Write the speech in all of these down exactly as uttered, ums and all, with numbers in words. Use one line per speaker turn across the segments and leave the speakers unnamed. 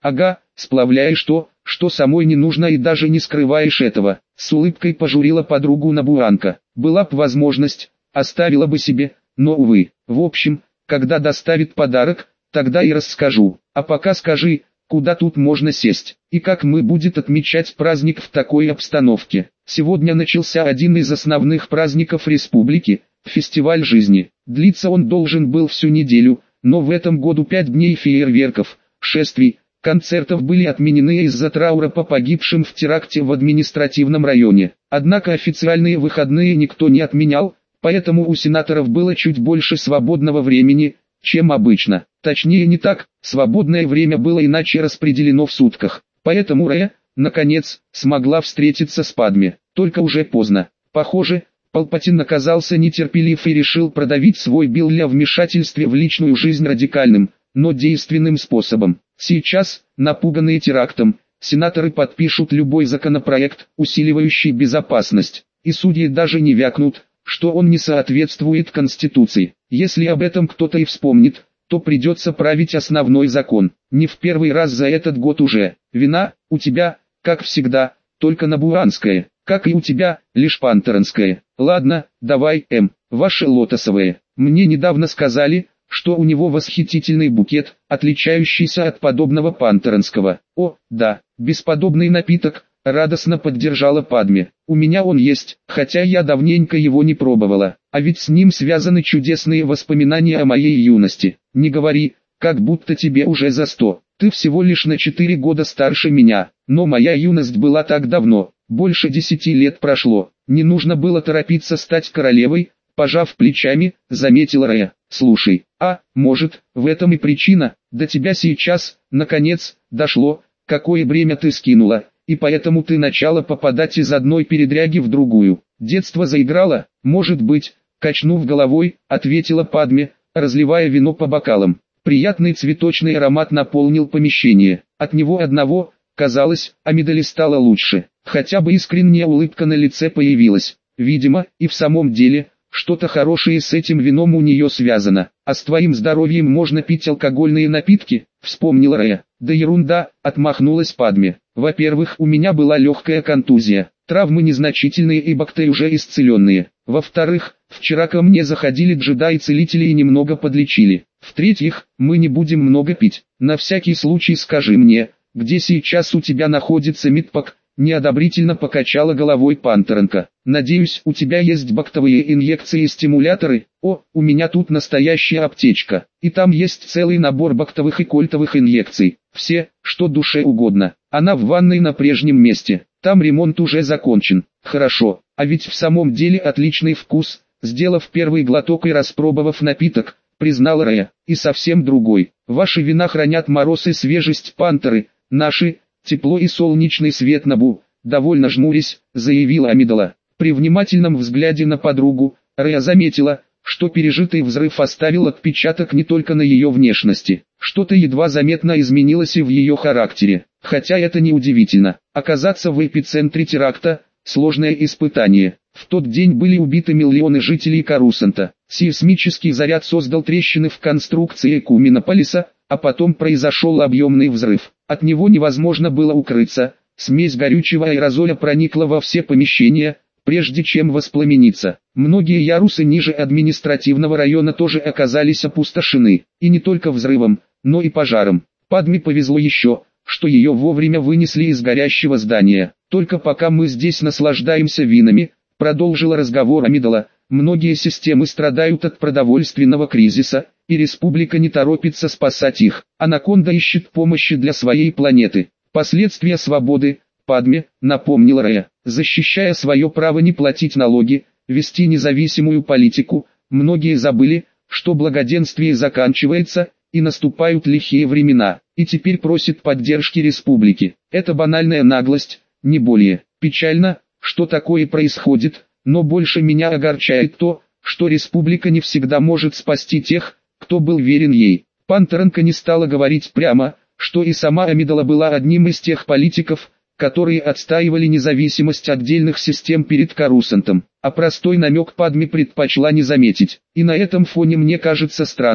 Ага, сплавляешь то, что самой не нужно и даже не скрываешь этого. С улыбкой пожурила подругу Набуранка. Была б возможность, оставила бы себе, но увы. В общем, когда доставит подарок, тогда и расскажу. А пока скажи, куда тут можно сесть, и как мы будет отмечать праздник в такой обстановке. Сегодня начался один из основных праздников республики – фестиваль жизни. Длиться он должен был всю неделю, но в этом году пять дней фейерверков, шествий, концертов были отменены из-за траура по погибшим в теракте в административном районе. Однако официальные выходные никто не отменял, поэтому у сенаторов было чуть больше свободного времени, чем обычно. Точнее не так, свободное время было иначе распределено в сутках. Поэтому Рэя, наконец, смогла встретиться с Падме. Только уже поздно. Похоже, Палпатин оказался нетерпелив и решил продавить свой билл для вмешательства в личную жизнь радикальным, но действенным способом. Сейчас, напуганные терактом, сенаторы подпишут любой законопроект, усиливающий безопасность, и судьи даже не вякнут, что он не соответствует Конституции. Если об этом кто-то и вспомнит, то придется править основной закон. Не в первый раз за этот год уже. Вина, у тебя, как всегда, только набуранская, как и у тебя, лишь пантеранская. Ладно, давай, М, ваши лотосовые. Мне недавно сказали, что у него восхитительный букет, отличающийся от подобного пантеранского. О, да, бесподобный напиток, радостно поддержала Падме. У меня он есть, хотя я давненько его не пробовала. А ведь с ним связаны чудесные воспоминания о моей юности. Не говори, как будто тебе уже за сто. Ты всего лишь на четыре года старше меня. Но моя юность была так давно, больше десяти лет прошло. Не нужно было торопиться стать королевой, пожав плечами, заметила Рэя. Слушай, а, может, в этом и причина, до тебя сейчас, наконец, дошло, какое бремя ты скинула, и поэтому ты начала попадать из одной передряги в другую. Детство заиграло, может быть, качнув головой, ответила Падме, разливая вино по бокалам. Приятный цветочный аромат наполнил помещение. От него одного, казалось, Амидале стало лучше. Хотя бы искренняя улыбка на лице появилась. Видимо, и в самом деле, что-то хорошее с этим вином у нее связано. А с твоим здоровьем можно пить алкогольные напитки, вспомнила Рэя. Да ерунда, отмахнулась Падме. Во-первых, у меня была легкая контузия. Травмы незначительные и бактерии уже исцеленные. Во-вторых, вчера ко мне заходили джедаи-целители и немного подлечили. В-третьих, мы не будем много пить. На всякий случай скажи мне, где сейчас у тебя находится медпак? Неодобрительно покачала головой Пантеранка. Надеюсь, у тебя есть бактовые инъекции и стимуляторы? О, у меня тут настоящая аптечка. И там есть целый набор бактовых и кольтовых инъекций. Все, что душе угодно. Она в ванной на прежнем месте. Там ремонт уже закончен. Хорошо, а ведь в самом деле отличный вкус. Сделав первый глоток и распробовав напиток, признала Рэя. И совсем другой. Ваши вина хранят мороз и свежесть Пантеры, наши – тепло и солнечный свет Набу, довольно жмурясь, заявила Амидала. При внимательном взгляде на подругу, Рэя заметила, что пережитый взрыв оставил отпечаток не только на ее внешности. Что-то едва заметно изменилось и в ее характере. Хотя это не удивительно. Оказаться в эпицентре теракта – сложное испытание. В тот день были убиты миллионы жителей Карусанта. Сейсмический заряд создал трещины в конструкции Куминополиса, а потом произошел объемный взрыв. От него невозможно было укрыться, смесь горючего аэрозоля проникла во все помещения, прежде чем воспламениться. Многие ярусы ниже административного района тоже оказались опустошены, и не только взрывом, но и пожаром. Падме повезло еще, что ее вовремя вынесли из горящего здания. Только пока мы здесь наслаждаемся винами, продолжила разговор Амидала, многие системы страдают от продовольственного кризиса, и республика не торопится спасать их. Анаконда ищет помощи для своей планеты. Последствия свободы, Падме, напомнила Рэя, защищая свое право не платить налоги, вести независимую политику, многие забыли, что благоденствие заканчивается, и наступают лихие времена, и теперь просит поддержки республики. Это банальная наглость, не более. Печально, что такое происходит, но больше меня огорчает то, что республика не всегда может спасти тех, кто был верен ей. Пантеранка не стала говорить прямо, что и сама Амидала была одним из тех политиков, которые отстаивали независимость отдельных систем перед Карусантом, а простой намек Падме предпочла не заметить. И на этом фоне мне кажется странным,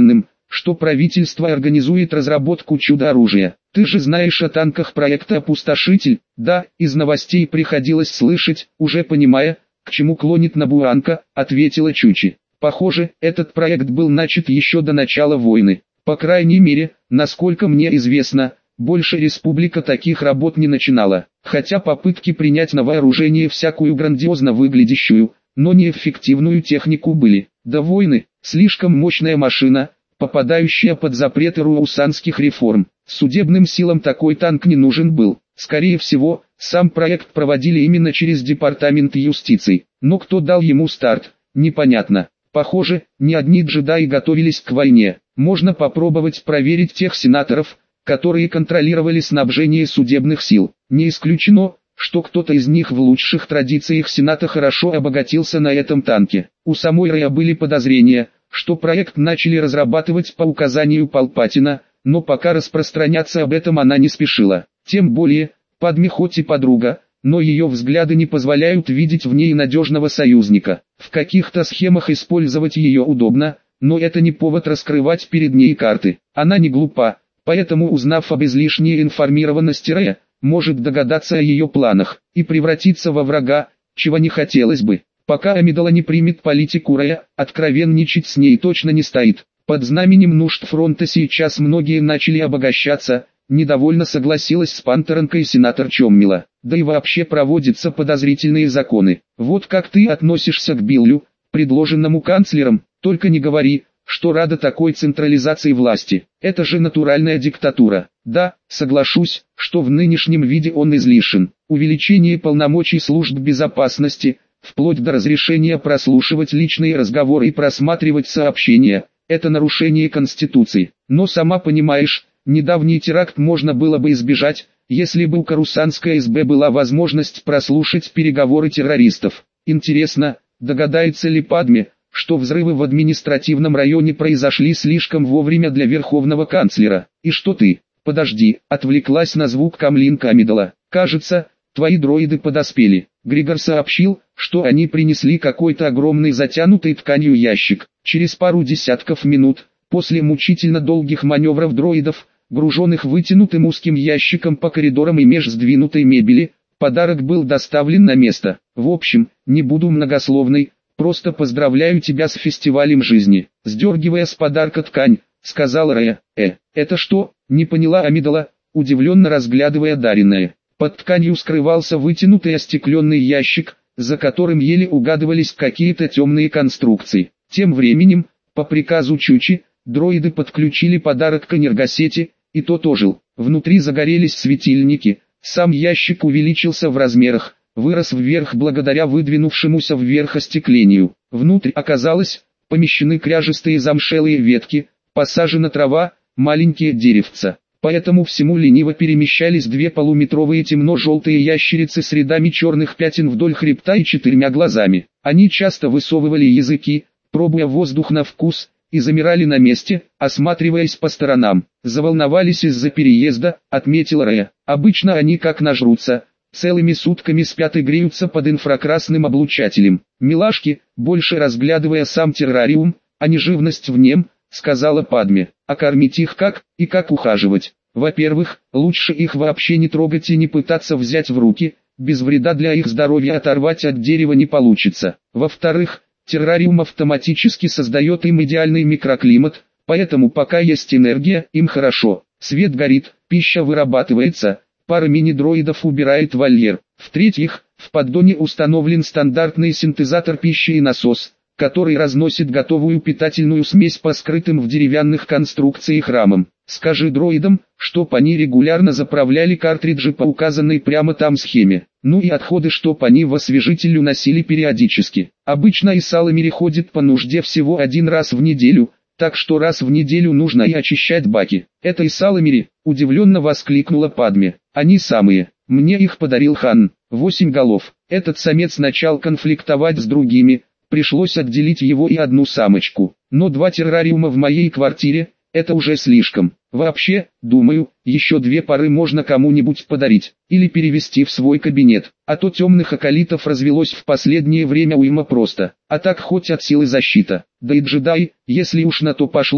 что правительство организует разработку чудо-оружия. Ты же знаешь о танках проекта «Опустошитель». Да, из новостей приходилось слышать, уже понимая, к чему клонит Набуранка, ответила Чучи. Похоже, этот проект был начат еще до начала войны. По крайней мере, насколько мне известно, больше республика таких работ не начинала. Хотя попытки принять на вооружение всякую грандиозно выглядящую, но неэффективную технику были. До войны, слишком мощная машина, попадающая под запреты руаусанских реформ. Судебным силам такой танк не нужен был. Скорее всего, сам проект проводили именно через департамент юстиции. Но кто дал ему старт, непонятно. Похоже, не одни джедаи готовились к войне. Можно попробовать проверить тех сенаторов, которые контролировали снабжение судебных сил. Не исключено, что кто-то из них в лучших традициях Сената хорошо обогатился на этом танке. У самой Рэя были подозрения, что проект начали разрабатывать по указанию Палпатина, но пока распространяться об этом она не спешила. Тем более, Падме хоть и подруга, но ее взгляды не позволяют видеть в ней надежного союзника. В каких-то схемах использовать ее удобно, но это не повод раскрывать перед ней карты. Она не глупа, поэтому, узнав об излишней информированности Рэя, может догадаться о ее планах и превратиться во врага, чего не хотелось бы. Пока Амидала не примет политику Рэя, откровенничать с ней точно не стоит. Под знаменем нужд фронта сейчас многие начали обогащаться, недовольно согласилась с Пантеранкой сенатор Чоммила. Да и вообще проводятся подозрительные законы. Вот как ты относишься к Биллю, предложенному канцлером, только не говори, что рада такой централизации власти. Это же натуральная диктатура. Да, соглашусь, что в нынешнем виде он излишен. Увеличение полномочий служб безопасности, вплоть до разрешения прослушивать личные разговоры и просматривать сообщения, это нарушение Конституции. Но сама понимаешь, недавний теракт можно было бы избежать, если бы у Корусанской эс бэ была возможность прослушать переговоры террористов. Интересно, догадается ли Падме, что взрывы в административном районе произошли слишком вовремя для верховного канцлера? И что ты? Подожди, отвлеклась на звук Камлинка Амидала. Кажется, твои дроиды подоспели. Григор сообщил, что они принесли какой-то огромный затянутый тканью ящик. Через пару десятков минут, после мучительно долгих маневров дроидов, груженных вытянутым узким ящиком по коридорам и меж сдвинутой мебели, подарок был доставлен на место. В общем, не буду многословной, просто поздравляю тебя с фестивалем жизни. Сдергивая с подарка ткань, сказал Рэя. Э, это что? Не поняла Амидала, удивленно разглядывая даренное. Под тканью скрывался вытянутый остекленный ящик, за которым еле угадывались какие-то темные конструкции. Тем временем, по приказу Чучи, дроиды подключили подарок к энергосети, и тот ожил. Внутри загорелись светильники, сам ящик увеличился в размерах, вырос вверх благодаря выдвинувшемуся вверх остеклению. Внутрь оказалось, помещены кряжестые замшелые ветки, посажена трава, маленькие деревца. По этому всему лениво перемещались две полуметровые темно-желтые ящерицы с рядами черных пятен вдоль хребта и четырьмя глазами. Они часто высовывали языки, пробуя воздух на вкус, и замирали на месте, осматриваясь по сторонам. Заволновались из-за переезда, отметил Рэя. Обычно они как нажрутся, целыми сутками спят и греются под инфракрасным облучателем. Милашки, больше разглядывая сам террариум, а не живность в нем, сказала Падме. А кормить их как, и как ухаживать? Во-первых, лучше их вообще не трогать и не пытаться взять в руки, без вреда для их здоровья оторвать от дерева не получится. Во-вторых, террариум автоматически создает им идеальный микроклимат, поэтому пока есть энергия, им хорошо. Свет горит, пища вырабатывается, пара мини-дроидов убирает вольер. В-третьих, в поддоне установлен стандартный синтезатор пищи и насос, который разносит готовую питательную смесь по скрытым в деревянных конструкциях рамам. Скажи дроидам, чтоб они регулярно заправляли картриджи по указанной прямо там схеме. Ну и отходы чтоб они в освежитель уносили периодически. Обычно Исаламири ходит по нужде всего один раз в неделю, так что раз в неделю нужно и очищать баки. Это Исаламири, удивленно воскликнула Падме. Они самые. Мне их подарил хан. Восемь голов. Этот самец начал конфликтовать с другими. Пришлось отделить его и одну самочку. Но два террариума в моей квартире – это уже слишком. Вообще, думаю, еще две пары можно кому-нибудь подарить. Или перевести в свой кабинет. А то темных акалитов развелось в последнее время уйма просто. А так хоть от силы защита. Да и джедаи, если уж на то пошло,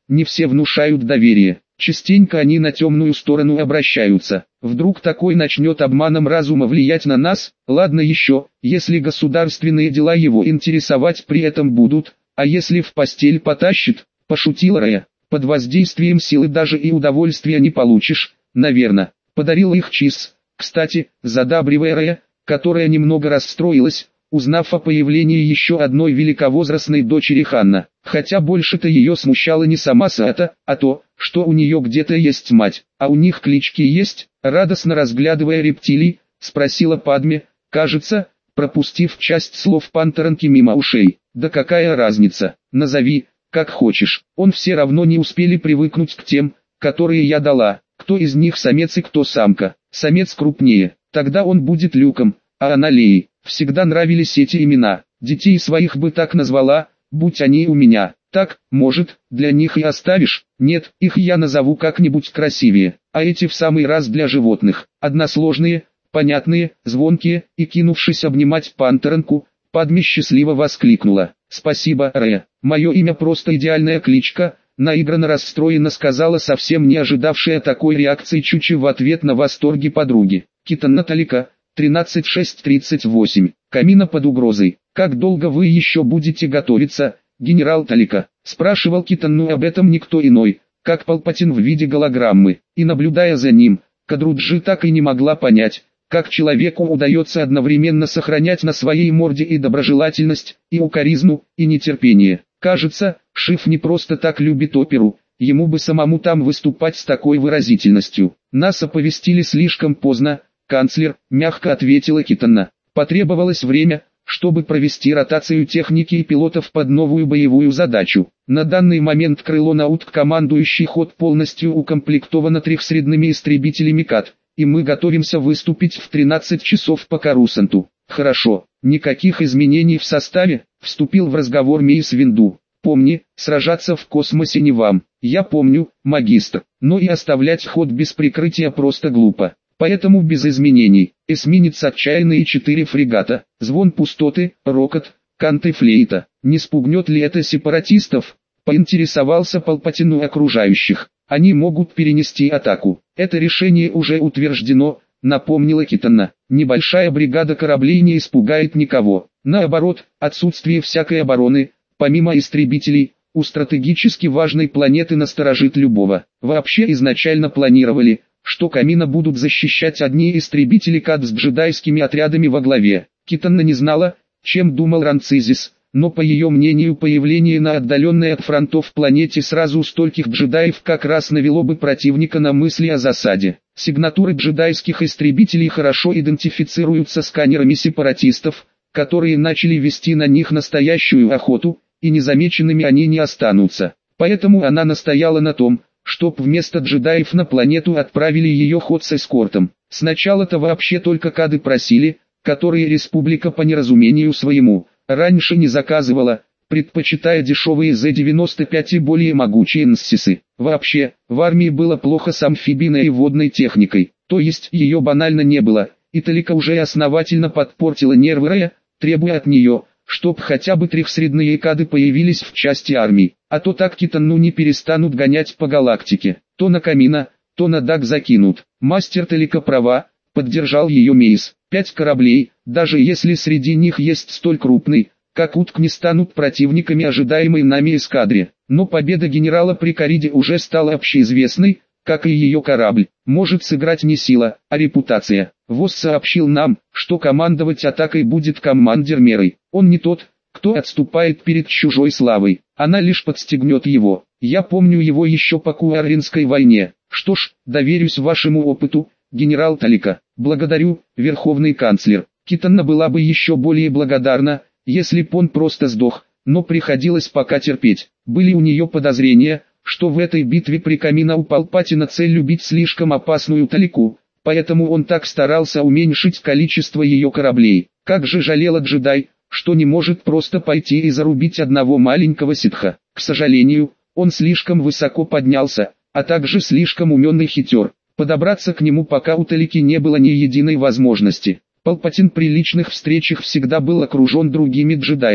не все внушают доверие. Частенько они на темную сторону обращаются. Вдруг такой начнет обманом разума влиять на нас? Ладно еще, если государственные дела его интересовать при этом будут, а если в постель потащит, пошутил Рэя. Под воздействием силы даже и удовольствия не получишь, наверное. Подарил их Чиз, кстати, задабривая Рэя, которая немного расстроилась, узнав о появлении еще одной великовозрастной дочери Ханна. Хотя больше-то ее смущало не сама Саата, а то, что у нее где-то есть мать, а у них клички есть, радостно разглядывая рептилий, спросила Падме, кажется, пропустив часть слов Пантеранки мимо ушей. Да какая разница, назови, как хочешь, он все равно не успели привыкнуть к тем, которые я дала, кто из них самец и кто самка, самец крупнее, тогда он будет Люком, а она Леей. Всегда нравились эти имена, детей своих бы так назвала, будь они у меня. Так, может, для них и оставишь? Нет, их я назову как-нибудь красивее, а эти в самый раз для животных. Односложные, понятные, звонкие, и кинувшись обнимать Пантеранку, Падме счастливо воскликнула. Спасибо, Рэя, мое имя просто идеальная кличка, наигранно расстроенно сказала совсем не ожидавшая такой реакции Чучи в ответ на восторги подруги. Китанна Талика, тринадцать шесть тридцать восемь, камина под угрозой. Как долго вы еще будете готовиться, генерал Талика? Спрашивал Китанну об этом никто иной, как Палпатин в виде голограммы, и наблюдая за ним, Кадруджи так и не могла понять, как человеку удается одновременно сохранять на своей морде и доброжелательность, и укоризну, и нетерпение. Кажется, Шиф не просто так любит оперу, ему бы самому там выступать с такой выразительностью. Нас оповестили слишком поздно, канцлер, мягко ответила Китанна. Потребовалось время, чтобы провести ротацию техники и пилотов под новую боевую задачу. На данный момент крыло Наутк командующий ход полностью укомплектовано трехсредными истребителями КАТ, и мы готовимся выступить в тринадцать часов по Карусанту. Хорошо, никаких изменений в составе, вступил в разговор Мейс Винду. Помни, сражаться в космосе не вам. Я помню, магистр, но и оставлять ход без прикрытия просто глупо. Поэтому без изменений. Эсминец отчаянные четыре фрегата, звон пустоты, рокот, канты флейта. Не спугнет ли это сепаратистов? Поинтересовался Палпатин у окружающих. Они могут перенести атаку. Это решение уже утверждено, напомнила Китанна. Небольшая бригада кораблей не испугает никого. Наоборот, отсутствие всякой обороны, помимо истребителей, у стратегически важной планеты насторожит любого. Вообще изначально планировали, что Камина будут защищать одни истребители КАТ с джедайскими отрядами во главе. Китанна не знала, чем думал Ранцизис, но по ее мнению появление на отдаленной от фронтов планете сразу стольких джедаев как раз навело бы противника на мысли о засаде. Сигнатуры джедайских истребителей хорошо идентифицируются сканерами сепаратистов, которые начали вести на них настоящую охоту, и незамеченными они не останутся. Поэтому она настояла на том, чтоб вместо джедаев на планету отправили ее ход с эскортом. Сначала-то вообще только кады просили, которые республика по неразумению своему раньше не заказывала, предпочитая дешевые зэ девяносто пять и более могучие нссисы. Вообще, в армии было плохо с амфибийной и водной техникой, то есть ее банально не было, и Талика уже основательно подпортила нервы Рэя, требуя от нее, чтоб хотя бы трехсредные кады появились в части армии, а то так Китанну не перестанут гонять по галактике, то на Камина, то на Даг закинут. Мастер Талика права, поддержал ее Мейс. Пять кораблей, даже если среди них есть столь крупный, как Утк, не станут противниками ожидаемой нами эскадре. Но победа генерала Прикориде уже стала общеизвестной, как и ее корабль. Может сыграть не сила, а репутация. ВОС сообщил нам, что командовать атакой будет командир Мерой. Он не тот, кто отступает перед чужой славой. Она лишь подстегнет его. Я помню его еще по Куарринской войне. Что ж, доверюсь вашему опыту, генерал Талика. Благодарю, верховный канцлер. Китанна была бы еще более благодарна, если б он просто сдох, но приходилось пока терпеть. Были у нее подозрения, что в этой битве при Камина у Палпатина цель любить слишком опасную Талику, поэтому он так старался уменьшить количество ее кораблей. Как же жалела джедай, что не может просто пойти и зарубить одного маленького ситха. К сожалению, он слишком высоко поднялся, а также слишком умен и хитер. Подобраться к нему пока у Талики не было ни единой возможности. Палпатин при личных встречах всегда был окружен другими джедаями.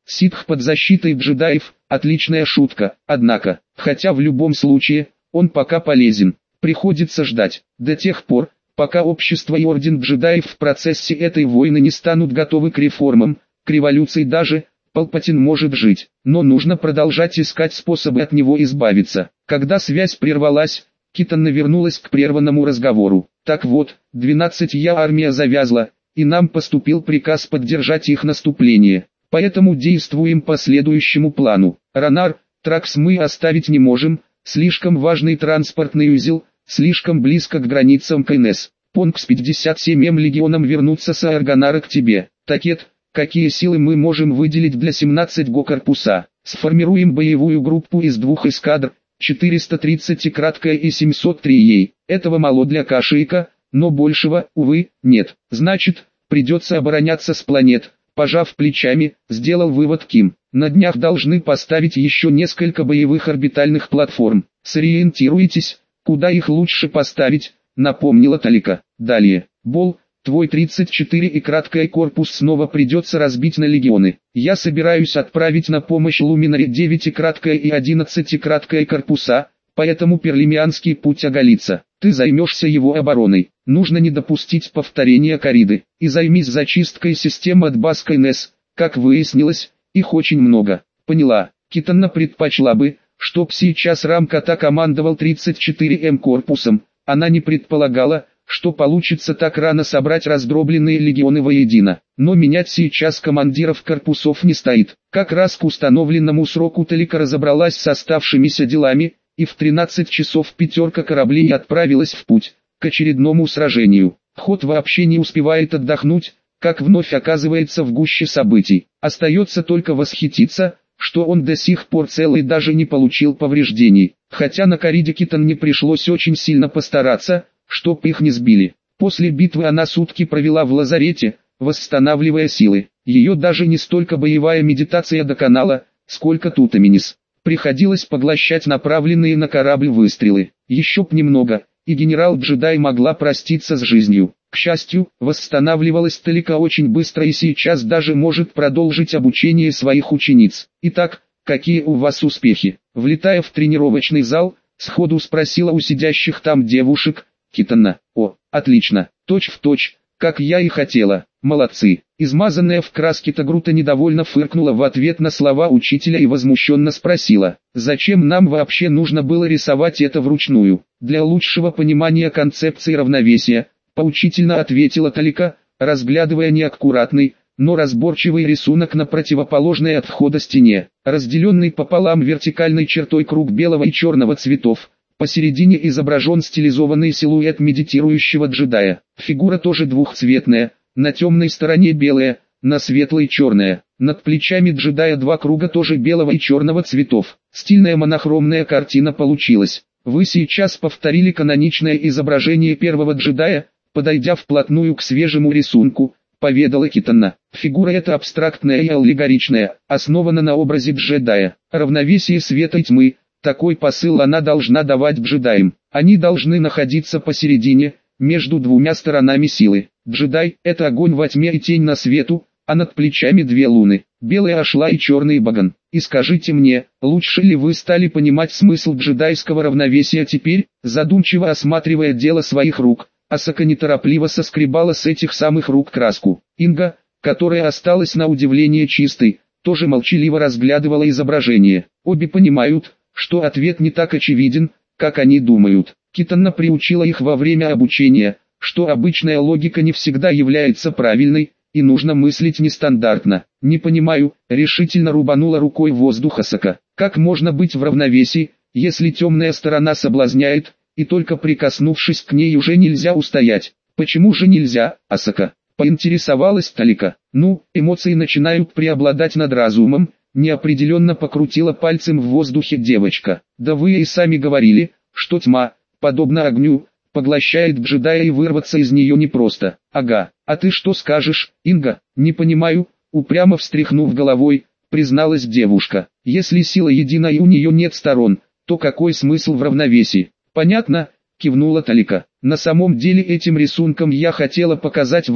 Ситх под защитой джедаев – отличная шутка, однако, хотя в любом случае, он пока полезен. Приходится ждать, до тех пор, пока общество и орден джедаев в процессе этой войны не станут готовы к реформам, к революции даже, Палпатин может жить, но нужно продолжать искать способы от него избавиться. Когда связь прервалась, Китана вернулась к прерванному разговору. Так вот, двенадцатая армия завязла, и нам поступил приказ поддержать их наступление. Поэтому действуем по следующему плану. Ранар, Тракс мы оставить не можем, слишком важный транспортный узел, слишком близко к границам КНС. Понг с пятьдесят семь легионом вернуться с Арганара к тебе. Такет, какие силы мы можем выделить для семнадцатого корпуса? Сформируем боевую группу из двух эскадр, четыреста тридцать краткая и семьсот три ей. Этого мало для Кашейка, но большего, увы, нет. Значит, придется обороняться с планет. Пожав плечами, сделал вывод Ким. На днях должны поставить еще несколько боевых орбитальных платформ. Сориентируйтесь, куда их лучше поставить, напомнила Талика. Далее, Бол, твой тридцать четыре и краткая корпус снова придется разбить на легионы. Я собираюсь отправить на помощь Луминаре девять и краткая и одиннадцать и краткая корпуса, поэтому Перлимианский путь оголится. Ты займешься его обороной. Нужно не допустить повторения корриды. И займись зачисткой систем от баз КНС. Как выяснилось, их очень много. Поняла. Китана предпочла бы, чтоб сейчас Рамката командовал тридцать четыре эм корпусом. Она не предполагала, что получится так рано собрать раздробленные легионы воедино. Но менять сейчас командиров корпусов не стоит. Как раз к установленному сроку Талика разобралась с оставшимися делами, и в тринадцать часов пятерка кораблей отправилась в путь, к очередному сражению. Ход вообще не успевает отдохнуть, как вновь оказывается в гуще событий. Остается только восхититься, что он до сих пор цел и даже не получил повреждений. Хотя на корриде Китан не пришлось очень сильно постараться, чтоб их не сбили. После битвы она сутки провела в лазарете, восстанавливая силы. Ее даже не столько боевая медитация доконала, сколько тутаминис. Приходилось поглощать направленные на корабль выстрелы. Еще б немного, и генерал-джедай могла проститься с жизнью. К счастью, восстанавливалась Талика очень быстро и сейчас даже может продолжить обучение своих учениц. Итак, какие у вас успехи? Влетая в тренировочный зал, сходу спросила у сидящих там девушек, Китана. О, отлично, точь в точь, как я и хотела. Молодцы. Измазанная в краске Тагрута недовольно фыркнула в ответ на слова учителя и возмущенно спросила, зачем нам вообще нужно было рисовать это вручную? Для лучшего понимания концепции равновесия, поучительно ответила Талика, разглядывая неаккуратный, но разборчивый рисунок на противоположной от входа стене, разделенный пополам вертикальной чертой круг белого и черного цветов. Посередине изображен стилизованный силуэт медитирующего джедая. Фигура тоже двухцветная, на темной стороне белая, на светлой черная. Над плечами джедая два круга тоже белого и черного цветов. Стильная монохромная картина получилась. Вы сейчас повторили каноничное изображение первого джедая, подойдя вплотную к свежему рисунку, поведала Китана. Фигура эта абстрактная и аллегоричная, основана на образе джедая. Равновесие света и тьмы. Такой посыл она должна давать джедаям. Они должны находиться посередине, между двумя сторонами силы. Джедай – это огонь во тьме и тень на свету, а над плечами две луны, белая Ашла и черный Баган. И скажите мне, лучше ли вы стали понимать смысл джедайского равновесия теперь, задумчиво осматривая дело своих рук, Асака неторопливо соскребала с этих самых рук краску. Инга, которая осталась на удивление чистой, тоже молчаливо разглядывала изображение. Обе понимают, что ответ не так очевиден, как они думают. Китана приучила их во время обучения, что обычная логика не всегда является правильной, и нужно мыслить нестандартно. «Не понимаю», — решительно рубанула рукой воздух Асака. «Как можно быть в равновесии, если темная сторона соблазняет, и только прикоснувшись к ней уже нельзя устоять?» «Почему же нельзя, Асака?» — поинтересовалась Талика. «Ну, эмоции начинают преобладать над разумом», — неопределенно покрутила пальцем в воздухе девочка. «Да вы и сами говорили, что тьма, подобно огню, поглощает джедая и вырваться из нее непросто». «Ага, а ты что скажешь, Инга?» «Не понимаю», — упрямо встряхнув головой, призналась девушка. «Если сила едина и у нее нет сторон, то какой смысл в равновесии?» «Понятно», — кивнула Талика. «На самом деле этим рисунком я хотела показать вам,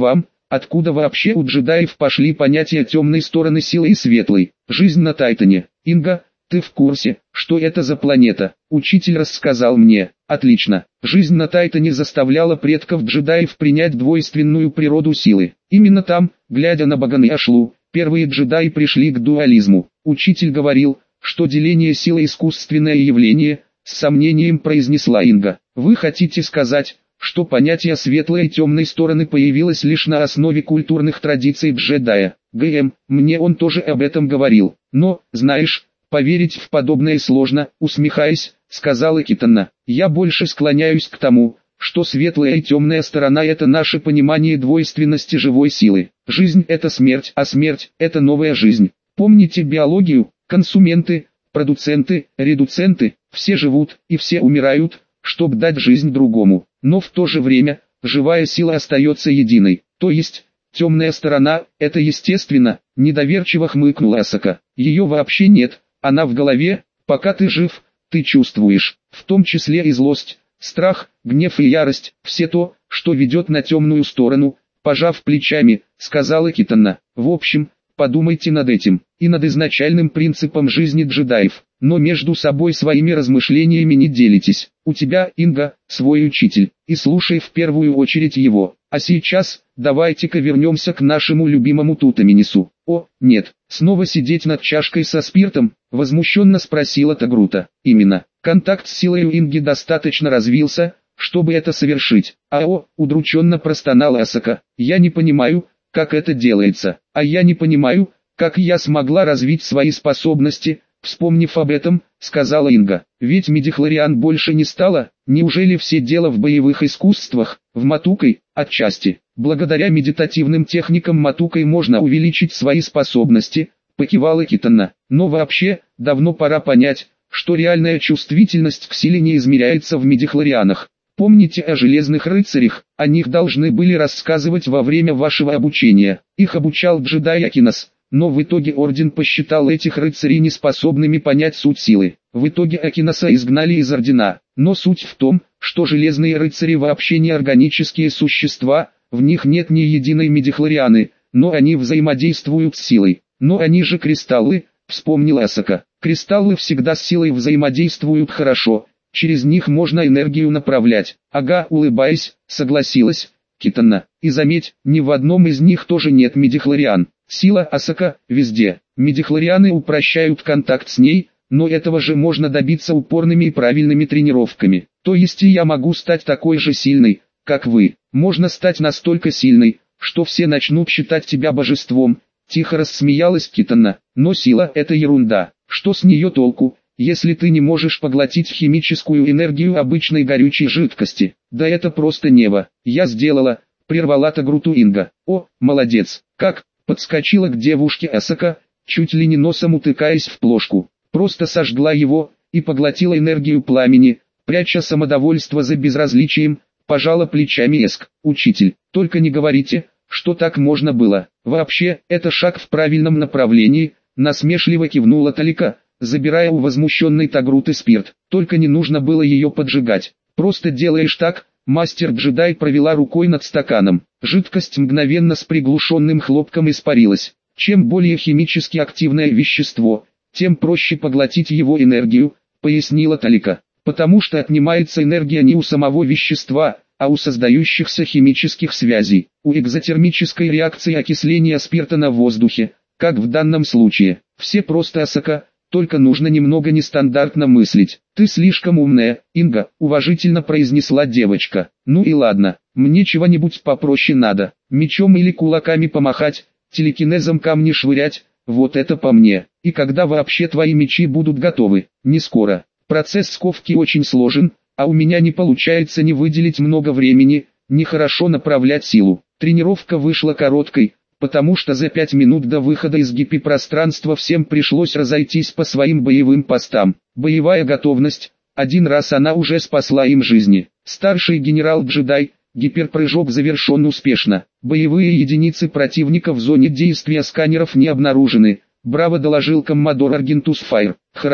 Откуда вообще у джедаев пошли понятия темной стороны силы и светлой? Жизнь на Тайтане. Инга, ты в курсе, что это за планета? Учитель рассказал мне. Отлично. Жизнь на Тайтане заставляла предков джедаев принять двойственную природу силы. Именно там, глядя на Баган и Ашлу, первые джедаи пришли к дуализму. Учитель говорил, что деление силы искусственное явление, с сомнением произнесла Инга. Вы хотите сказать, что понятие светлой и темной стороны появилось лишь на основе культурных традиций джедая? ГМ, мне он тоже об этом говорил. Но, знаешь, поверить в подобное сложно, усмехаясь, сказала Китана. Я больше склоняюсь к тому, что светлая и темная сторона – это наше понимание двойственности живой силы. Жизнь – это смерть, а смерть – это новая жизнь. Помните биологию? Консументы, продуценты, редуценты, все живут и все умирают, чтобы дать жизнь другому. Но в то же время, живая сила остается единой. То есть, темная сторона – это естественно, недоверчиво хмыкнула Асака. Ее вообще нет, она в голове, пока ты жив, ты чувствуешь, в том числе и злость, страх, гнев и ярость, все то, что ведет на темную сторону, пожав плечами, сказала Китана. В общем, подумайте над этим, и над изначальным принципом жизни джедаев, но между собой своими размышлениями не делитесь. У тебя, Инга, свой учитель, и слушай в первую очередь его. А сейчас, давайте-ка вернемся к нашему любимому Тутаминису. О, нет, снова сидеть над чашкой со спиртом, возмущенно спросила Тагрута. Именно, контакт с силой у Инги достаточно развился, чтобы это совершить. Ао, удрученно простонала Асака. Я не понимаю, как это делается, а я не понимаю, как я смогла развить свои способности, вспомнив об этом, сказала Инга. Ведь Мидихлориан больше не стало, неужели все дело в боевых искусствах, в Матукой, отчасти. Благодаря медитативным техникам Матукой можно увеличить свои способности, покивала Китана. Но вообще, давно пора понять, что реальная чувствительность к силе не измеряется в Мидихлорианах. Помните о железных рыцарях, о них должны были рассказывать во время вашего обучения. Их обучал джедай Акинос, но в итоге Орден посчитал этих рыцарей неспособными понять суть силы. В итоге Акиноса изгнали из Ордена. Но суть в том, что железные рыцари вообще не органические существа, в них нет ни единой мидихлорианы, но они взаимодействуют с силой. Но они же кристаллы, вспомнила Асака. Кристаллы всегда с силой взаимодействуют хорошо. Через них можно энергию направлять. Ага, улыбаясь, согласилась Китана. И заметь, ни в одном из них тоже нет мидихлориан. Сила Асака везде. Мидихлорианы упрощают контакт с ней, но этого же можно добиться упорными и правильными тренировками. То есть и я могу стать такой же сильной, как вы. Можно стать настолько сильной, что все начнут считать тебя божеством. Тихо рассмеялась Китана. Но сила – это ерунда. Что с нее толку, если ты не можешь поглотить химическую энергию обычной горючей жидкости? Да это просто небо. Я сделала, прервала Тагруту Инга. О, молодец. Как? Подскочила к девушке Асака, чуть ли не носом утыкаясь в плошку. Просто сожгла его, и поглотила энергию пламени, пряча самодовольство за безразличием, пожала плечами Эск. Учитель, только не говорите, что так можно было. Вообще, это шаг в правильном направлении, насмешливо кивнула Талика, забирая у возмущенной Тагруты спирт. Только не нужно было ее поджигать. Просто делаешь так. Мастер-джедай провела рукой над стаканом. Жидкость мгновенно с приглушенным хлопком испарилась. Чем более химически активное вещество, тем проще поглотить его энергию, пояснила Талика. Потому что отнимается энергия не у самого вещества, а у создающихся химических связей. У экзотермической реакции окисления спирта на воздухе, как в данном случае. Все просто Асака. Только нужно немного нестандартно мыслить. Ты слишком умная, Инга, уважительно произнесла девочка. Ну и ладно, мне чего-нибудь попроще надо. Мечом или кулаками помахать, телекинезом камни швырять, вот это по мне. И когда вообще твои мечи будут готовы? Не скоро. Процесс сковки очень сложен, а у меня не получается не выделить много времени, нехорошо направлять силу. Тренировка вышла короткой, потому что за пять минут до выхода из гипи-пространства всем пришлось разойтись по своим боевым постам. Боевая готовность, один раз она уже спасла им жизни. Старший генерал-джедай, гиперпрыжок завершен успешно. Боевые единицы противника в зоне действия сканеров не обнаружены. Браво, доложил коммодор Аргентус Файр. Хорошо,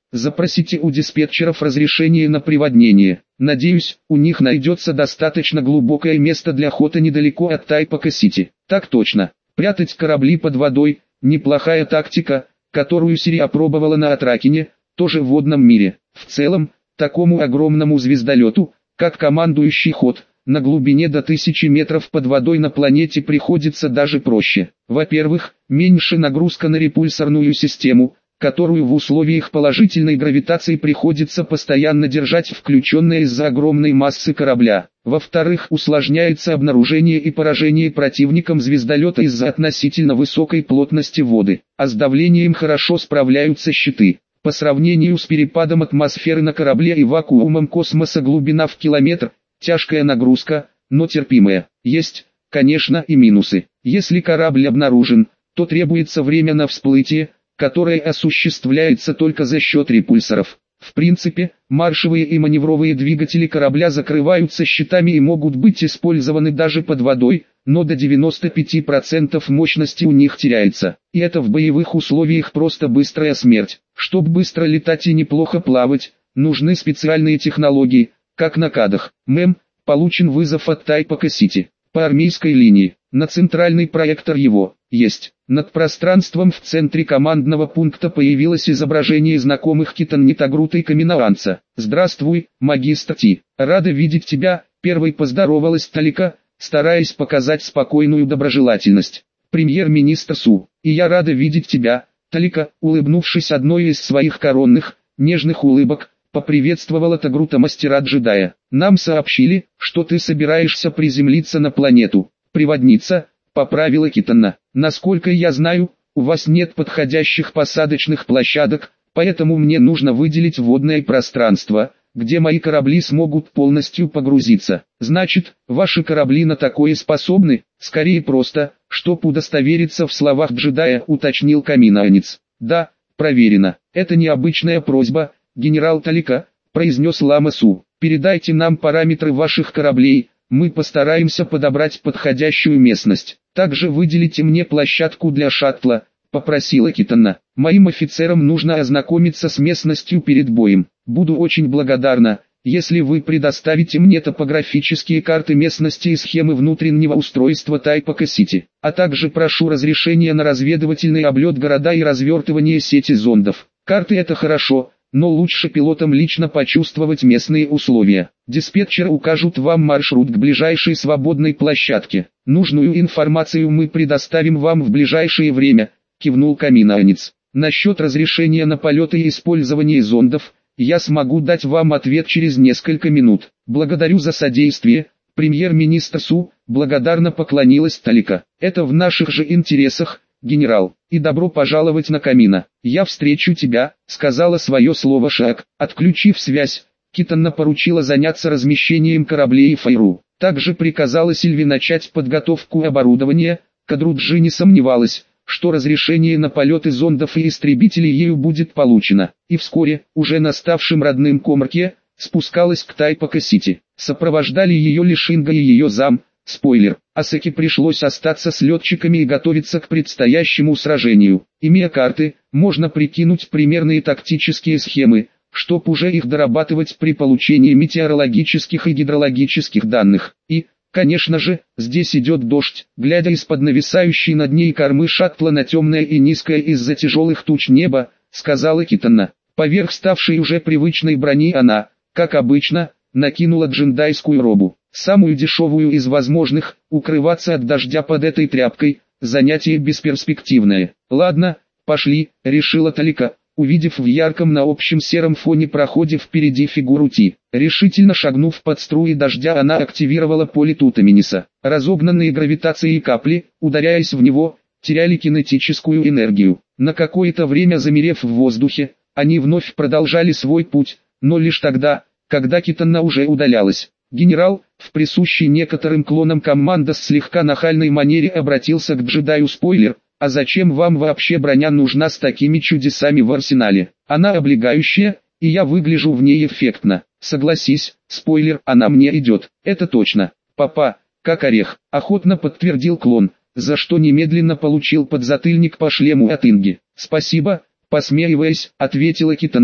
Запросите у диспетчеров разрешение на приводнение. Надеюсь, у них найдется достаточно глубокое место для охоты недалеко от Тайпака-Сити. Так точно. Прятать корабли под водой – неплохая тактика, которую Сири опробовала на Атракине, тоже в водном мире. В целом, такому огромному звездолету, как командующий ход, на глубине до тысячи метров под водой на планете приходится даже проще. Во-первых, меньше нагрузка на репульсорную систему, которую в условиях положительной гравитации приходится постоянно держать включенной из-за огромной массы корабля. Во-вторых, усложняется обнаружение и поражение противником звездолета из-за относительно высокой плотности воды, а с давлением хорошо справляются щиты. По сравнению с перепадом атмосферы на корабле и вакуумом космоса глубина в километр – тяжкая нагрузка, но терпимая. Есть, конечно, и минусы. Если корабль обнаружен, то требуется время на всплытие, которое осуществляется только за счет репульсоров. В принципе, маршевые и маневровые двигатели корабля закрываются щитами и могут быть использованы даже под водой, но до девяноста пяти процентов мощности у них теряется. И это в боевых условиях просто быстрая смерть. Чтобы быстро летать и неплохо плавать, нужны специальные технологии, как на кадах. Мэм, получен вызов от Тайпака-Сити. По армейской линии, на центральный проектор его, есть. Над пространством в центре командного пункта появилось изображение знакомых Китан-Нитагрута и Каминаанца. «Здравствуй, магистр Ти. Рада видеть тебя», — первой поздоровалась Талика, стараясь показать спокойную доброжелательность. «Премьер-министр Су, и я рада видеть тебя», — Талика, улыбнувшись одной из своих коронных, нежных улыбок, поприветствовала Тагрута мастера-джедая. «Нам сообщили, что ты собираешься приземлиться на планету. Приводница», — поправила Китана. «Насколько я знаю, у вас нет подходящих посадочных площадок, поэтому мне нужно выделить водное пространство, где мои корабли смогут полностью погрузиться. Значит, ваши корабли на такое способны?» «Скорее просто, чтоб удостовериться в словах джедая», — уточнил Каминаанец. «Да, проверено. Это необычная просьба, генерал Талика», — произнес Лама Су. «Передайте нам параметры ваших кораблей, мы постараемся подобрать подходящую местность. Также выделите мне площадку для шаттла», — попросила Китана. «Моим офицерам нужно ознакомиться с местностью перед боем. Буду очень благодарна, если вы предоставите мне топографические карты местности и схемы внутреннего устройства Тайпака-Сити. А также прошу разрешения на разведывательный облет города и развертывание сети зондов. Карты — это хорошо, но лучше пилотам лично почувствовать местные условия. Диспетчеры укажут вам маршрут к ближайшей свободной площадке. Нужную информацию мы предоставим вам в ближайшее время», — кивнул Каминаанец. «Насчет разрешения на полеты и использование зондов, я смогу дать вам ответ через несколько минут. Благодарю за содействие, премьер-министр Су», — благодарно поклонилась Талика. «Это в наших же интересах, генерал, и добро пожаловать на Камина. Я встречу тебя», — сказала свое слово Шак. Отключив связь, Китана поручила заняться размещением кораблей и Файру. Также приказала Сильви начать подготовку оборудования. Кадруджи не сомневалась, что разрешение на полеты зондов и истребителей ею будет получено, и вскоре, уже на ставшем родным Комарке, спускалась к Тайпака-Сити. Сопровождали ее лишь Инга и ее зам. Спойлер, Асаки пришлось остаться с летчиками и готовиться к предстоящему сражению. Имея карты, можно прикинуть примерные тактические схемы, чтоб уже их дорабатывать при получении метеорологических и гидрологических данных. И, конечно же, здесь идет дождь. Глядя из-под нависающей над ней кормы шаттла на темное и низкое из-за тяжелых туч небо, сказала Китана. Поверх ставшей уже привычной брони она, как обычно, накинула джендайскую робу. Самую дешевую из возможных, укрываться от дождя под этой тряпкой, занятие бесперспективное. «Ладно, пошли», — решила Талика, увидев в ярком на общем сером фоне проходе впереди фигуру Ти. Решительно шагнув под струи дождя, она активировала поле Тутамениса. Разогнанные гравитацией капли, ударяясь в него, теряли кинетическую энергию. На какое-то время замерев в воздухе, они вновь продолжали свой путь, но лишь тогда, когда Китана уже удалялась. Генерал, в присущей некоторым клонам команда с слегка нахальной манере обратился к джедаю Спойлер. «А зачем вам вообще броня нужна с такими чудесами в арсенале? Она облегающая, и я выгляжу в ней эффектно. Согласись, Спойлер, она мне идет, это точно. Папа, как орех», — охотно подтвердил клон, за что немедленно получил подзатыльник по шлему от Инги. «Спасибо», — посмеиваясь, ответила Китана,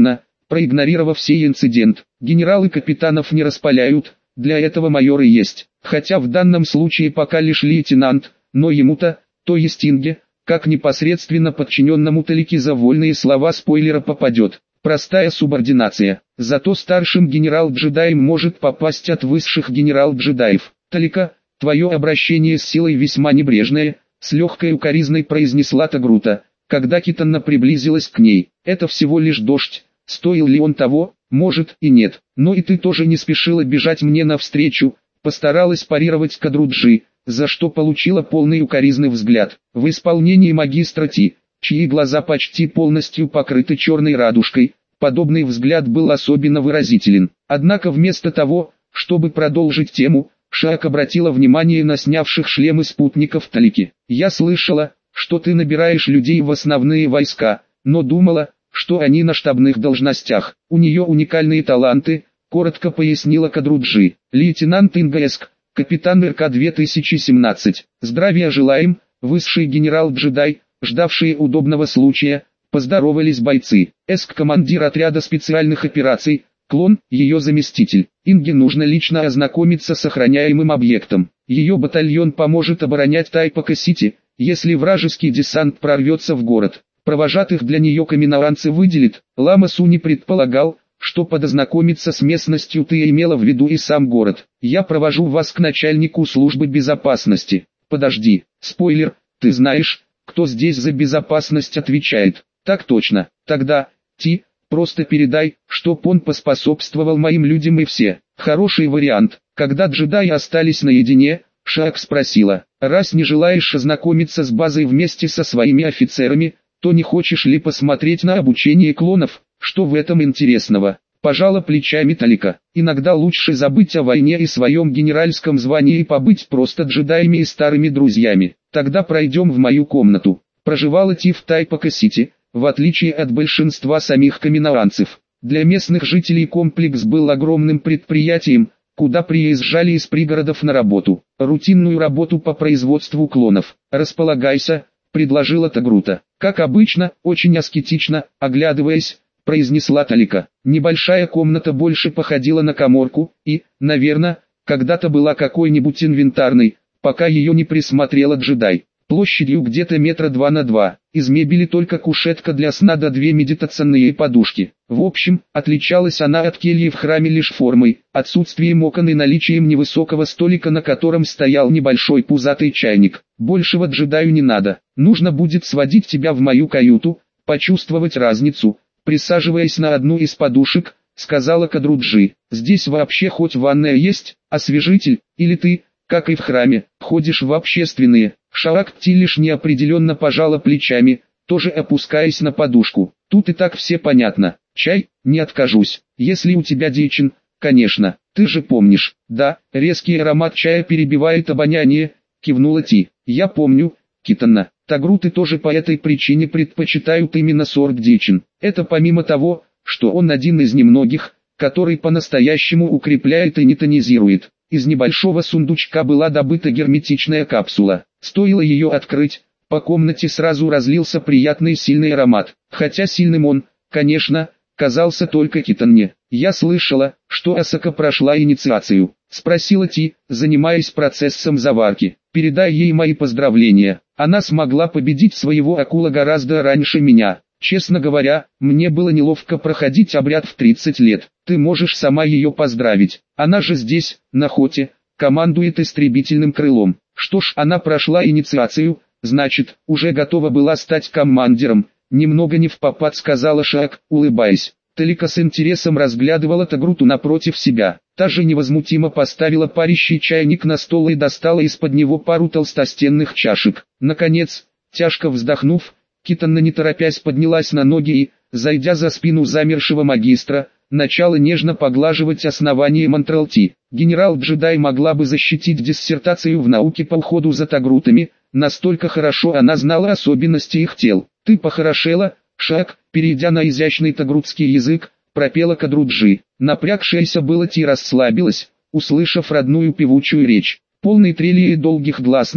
проигнорировав сей инцидент. Генералы капитанов не распаляют, для этого майоры есть. Хотя в данном случае пока лишь лейтенант, но ему-то, то есть Инге, как непосредственно подчиненному Талике за вольные слова спойлера попадет. Простая субординация. Зато старшим генерал-джедаем может попасть от высших генерал-джедаев. Талика, твое обращение с силой весьма небрежное, с легкой укоризной произнесла Тагрута, когда Китанна приблизилась к ней. Это всего лишь дождь, стоил ли он того, может и нет. Но и ты тоже не спешила бежать мне навстречу, постаралась парировать Кадруджи, за что получила полный укоризный взгляд. В исполнении магистра Ти, чьи глаза почти полностью покрыты черной радужкой, подобный взгляд был особенно выразителен. Однако вместо того, чтобы продолжить тему, Шаак обратила внимание на снявших шлемы спутников Талики. «Я слышала, что ты набираешь людей в основные войска, но думала, что они на штабных должностях. У нее уникальные таланты», — коротко пояснила Кадруджи. «Лейтенант Инга Эск, капитан РК две тысячи семнадцать. Здравия желаем, высший генерал-джедай», ждавшие удобного случая, поздоровались бойцы. Эск — командир отряда специальных операций, Клон — ее заместитель. Инге нужно лично ознакомиться с охраняемым объектом. Ее батальон поможет оборонять Тайпака-Сити, если вражеский десант прорвется в город. Провожатых для нее каминаранцы выделит. Лама Суни предполагал, что подознакомиться с местностью ты имела в виду и сам город. Я провожу вас к начальнику службы безопасности. Подожди, спойлер, ты знаешь, кто здесь за безопасность отвечает? Так точно. Тогда, Ти, просто передай, чтоб он поспособствовал моим людям и все. Хороший вариант. Когда джедаи остались наедине, Шаак спросила: раз не желаешь ознакомиться с базой вместе со своими офицерами, то не хочешь ли посмотреть на обучение клонов? Что в этом интересного? Пожала плечами Талика. Иногда лучше забыть о войне и своем генеральском звании и побыть просто джедаями и старыми друзьями. Тогда пройдем в мою комнату. Проживала Ти в Тайпака-Сити, в отличие от большинства самих каминаранцев. Для местных жителей комплекс был огромным предприятием, куда приезжали из пригородов на работу. Рутинную работу по производству клонов. «Располагайся», — предложила Тагрута. «Как обычно, очень аскетично, оглядываясь», — произнесла Талика. Небольшая комната больше походила на каморку, и, наверное, когда-то была какой-нибудь инвентарной, пока ее не присмотрела джедай. Площадью где-то метра два на два, из мебели только кушетка для сна да две медитационные подушки. В общем, отличалась она от кельи в храме лишь формой, отсутствием окон и наличием невысокого столика, на котором стоял небольшой пузатый чайник. Большего джедаю не надо. Нужно будет сводить тебя в мою каюту, почувствовать разницу. Присаживаясь на одну из подушек, сказала Кадруджи: «Здесь вообще хоть ванная есть, освежитель, или ты, как и в храме, ходишь в общественные?» Шаак Ти лишь неопределенно пожала плечами, тоже опускаясь на подушку. «Тут и так все понятно. Чай, не откажусь. Если у тебя Дейчин, конечно, ты же помнишь». «Да, резкий аромат чая перебивает обоняние», кивнула Ти. «Я помню, Китанна. Тагруты тоже по этой причине предпочитают именно сорт Дейчин. Это помимо того, что он один из немногих, который по-настоящему укрепляет и не тонизирует». Из небольшого сундучка была добыта герметичная капсула. Стоило ее открыть, по комнате сразу разлился приятный сильный аромат. Хотя сильным он, конечно, казался только Китанне. «Я слышала, что Асака прошла инициацию», — спросила Ти, занимаясь процессом заварки. «Передай ей мои поздравления. Она смогла победить своего акула гораздо раньше меня. Честно говоря, мне было неловко проходить обряд в тридцать лет. Ты можешь сама ее поздравить. Она же здесь, на Хоте, командует истребительным крылом». Что ж, она прошла инициацию, значит, уже готова была стать командиром. Немного не впопад сказала Шаак, улыбаясь. Талика с интересом разглядывала Тагруту напротив себя. Та же невозмутимо поставила парящий чайник на стол и достала из-под него пару толстостенных чашек. Наконец, тяжко вздохнув, Китанна не торопясь поднялась на ноги и, зайдя за спину замершего магистра, начала нежно поглаживать основание мантралти. Генерал-джедай могла бы защитить диссертацию в науке по уходу за тагрутами, настолько хорошо она знала особенности их тел. «Ты похорошела, Шаак», перейдя на изящный тагрутский язык, пропела Кадруджи. Напрягшаяся было Ти расслабилась, услышав родную певучую речь. Полный трели и долгих гласных,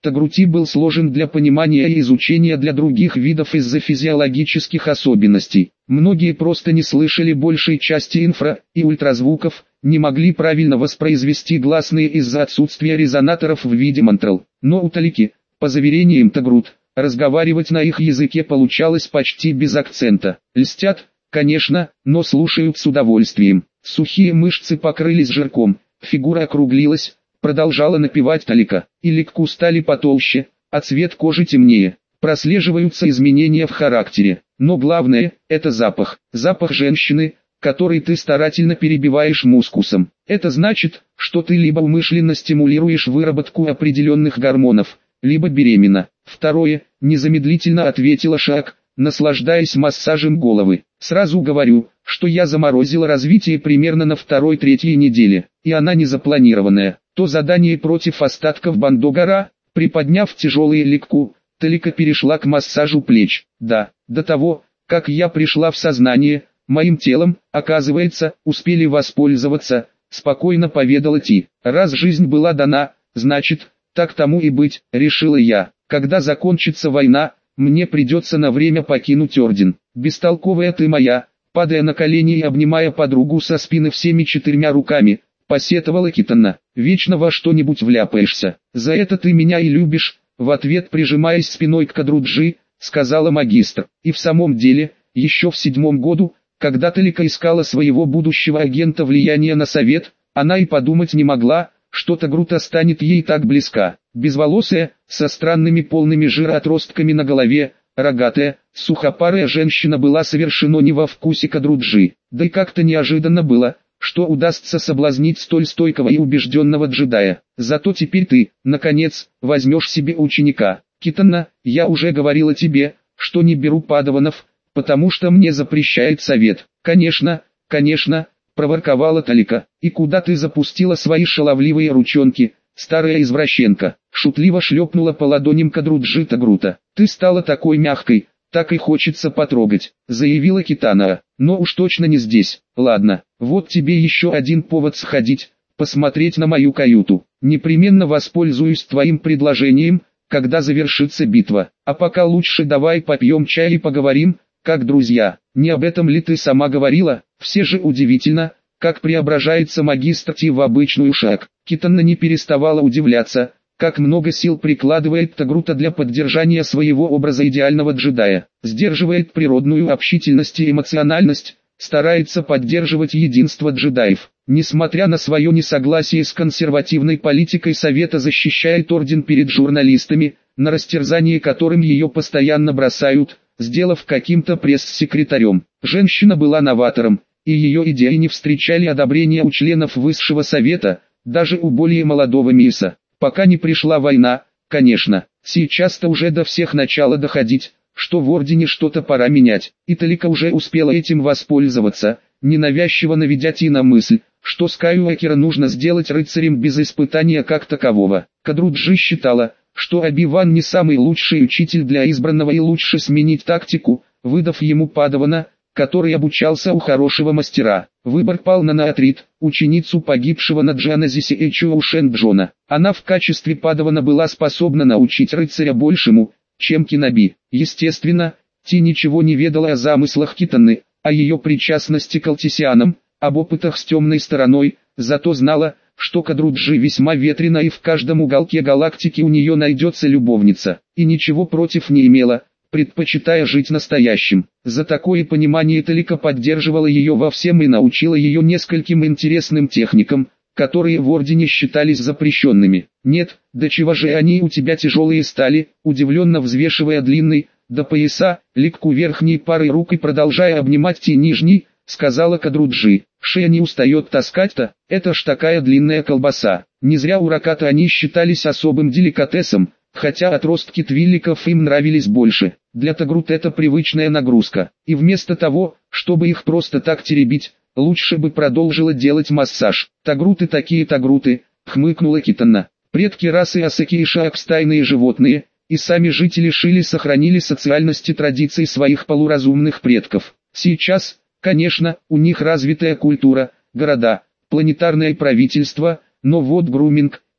Тагрути был сложен для понимания и изучения для других видов из-за физиологических особенностей. Многие просто не слышали большей части инфра- и ультразвуков, не могли правильно воспроизвести гласные из-за отсутствия резонаторов в виде мантрал. Но у Талики, по заверениям Тагрут, разговаривать на их языке получалось почти без акцента. Льстят, конечно, но слушают с удовольствием. Сухие мышцы покрылись жирком, фигура округлилась, продолжала напевать Талика, и ликку стали потолще, а цвет кожи темнее. Прослеживаются изменения в характере, но главное – это запах. Запах женщины, который ты старательно перебиваешь мускусом. Это значит, что ты либо умышленно стимулируешь выработку определенных гормонов, либо беременна. Второе, незамедлительно ответила Шак, наслаждаясь массажем головы. Сразу говорю, что я заморозила развитие примерно на второй-третьей неделе, и она не запланированная. То задание против остатков Бандогара, приподняв тяжелые ликку, Талика перешла к массажу плеч. Да, до того, как я пришла в сознание, моим телом, оказывается, успели воспользоваться, спокойно поведала Ти. Раз жизнь была дана, значит, так тому и быть, решила я. Когда закончится война, мне придется на время покинуть орден. Бестолковая ты моя, падая на колени и обнимая подругу со спины всеми четырьмя руками, посетовала Китана. Вечно во что-нибудь вляпаешься. За это ты меня и любишь, в ответ прижимаясь спиной к Кадруджи, сказала магистр. И в самом деле, еще в седьмом году, когда Талика искала своего будущего агента влияния на совет, она и подумать не могла, что Тагрута станет ей так близка. Безволосая, со странными полными жира отростками на голове, рогатая, сухопарая женщина была совершенно не во вкусе Кадруджи. Да и как-то неожиданно было, что удастся соблазнить столь стойкого и убежденного джедая. Зато теперь ты, наконец, возьмешь себе ученика. Китана, я уже говорила тебе, что не беру падаванов, потому что мне запрещает совет. Конечно, конечно, проворковала Талика. И куда ты запустила свои шаловливые ручонки, старая извращенка? Шутливо шлепнула по ладоням Кадруджи Тагрута. Ты стала такой мягкой, так и хочется потрогать, заявила Китана. Но уж точно не здесь. Ладно, вот тебе еще один повод сходить, посмотреть на мою каюту. Непременно воспользуюсь твоим предложением, когда завершится битва. А пока лучше давай попьем чай и поговорим, как друзья. Не об этом ли ты сама говорила? Все же удивительно, как преображается магистр Ти в обычную Шак. Китана не переставала удивляться, как много сил прикладывает Тагрута для поддержания своего образа идеального джедая. Сдерживает природную общительность и эмоциональность, старается поддерживать единство джедаев. Несмотря на свое несогласие с консервативной политикой Совета, защищает орден перед журналистами, на растерзание которым ее постоянно бросают, сделав каким-то пресс-секретарем. Женщина была новатором, и ее идеи не встречали одобрения у членов Высшего Совета, даже у более молодого Миса. Пока не пришла война, конечно, сейчас-то уже до всех начало доходить, что в ордене что-то пора менять. И Талика уже успела этим воспользоваться, ненавязчиво наведя Ти на мысль, что Скайуокера нужно сделать рыцарем без испытания как такового. Кадруджи считала, что Оби-Ван не самый лучший учитель для избранного и лучше сменить тактику, выдав ему падавана, который обучался у хорошего мастера. Выбор пал на Наатрит, ученицу погибшего на Джаназисе Эчуа Шен-Джона. Она в качестве падавана была способна научить рыцаря большему, чем Киноби. Естественно, Ти ничего не ведала о замыслах Китаны, о ее причастности к Алтисианам, об опытах с темной стороной, зато знала, что Кадруджи весьма ветрена и в каждом уголке галактики у нее найдется любовница, и ничего против не имела, предпочитая жить настоящим. За такое понимание Талика поддерживала ее во всем и научила ее нескольким интересным техникам, которые в ордене считались запрещенными. «Нет, да чего же они у тебя тяжелые стали?» Удивленно взвешивая длинный, до пояса, ликку верхней парой рук и продолжая обнимать Ти нижней, сказала Кадруджи. «Шея не устает таскать-то, это ж такая длинная колбаса». Не зря у Раката они считались особым деликатесом, хотя отростки твилликов им нравились больше. Для Тагрут это привычная нагрузка, и вместо того, чтобы их просто так теребить, лучше бы продолжила делать массаж. «Тагруты такие тагруты», — хмыкнула Китана. Предки расы Асаки и Шаак стайные животные, и сами жители Шили сохранили социальность и традиции своих полуразумных предков. Сейчас, конечно, у них развитая культура, города, планетарное правительство, но вот груминг,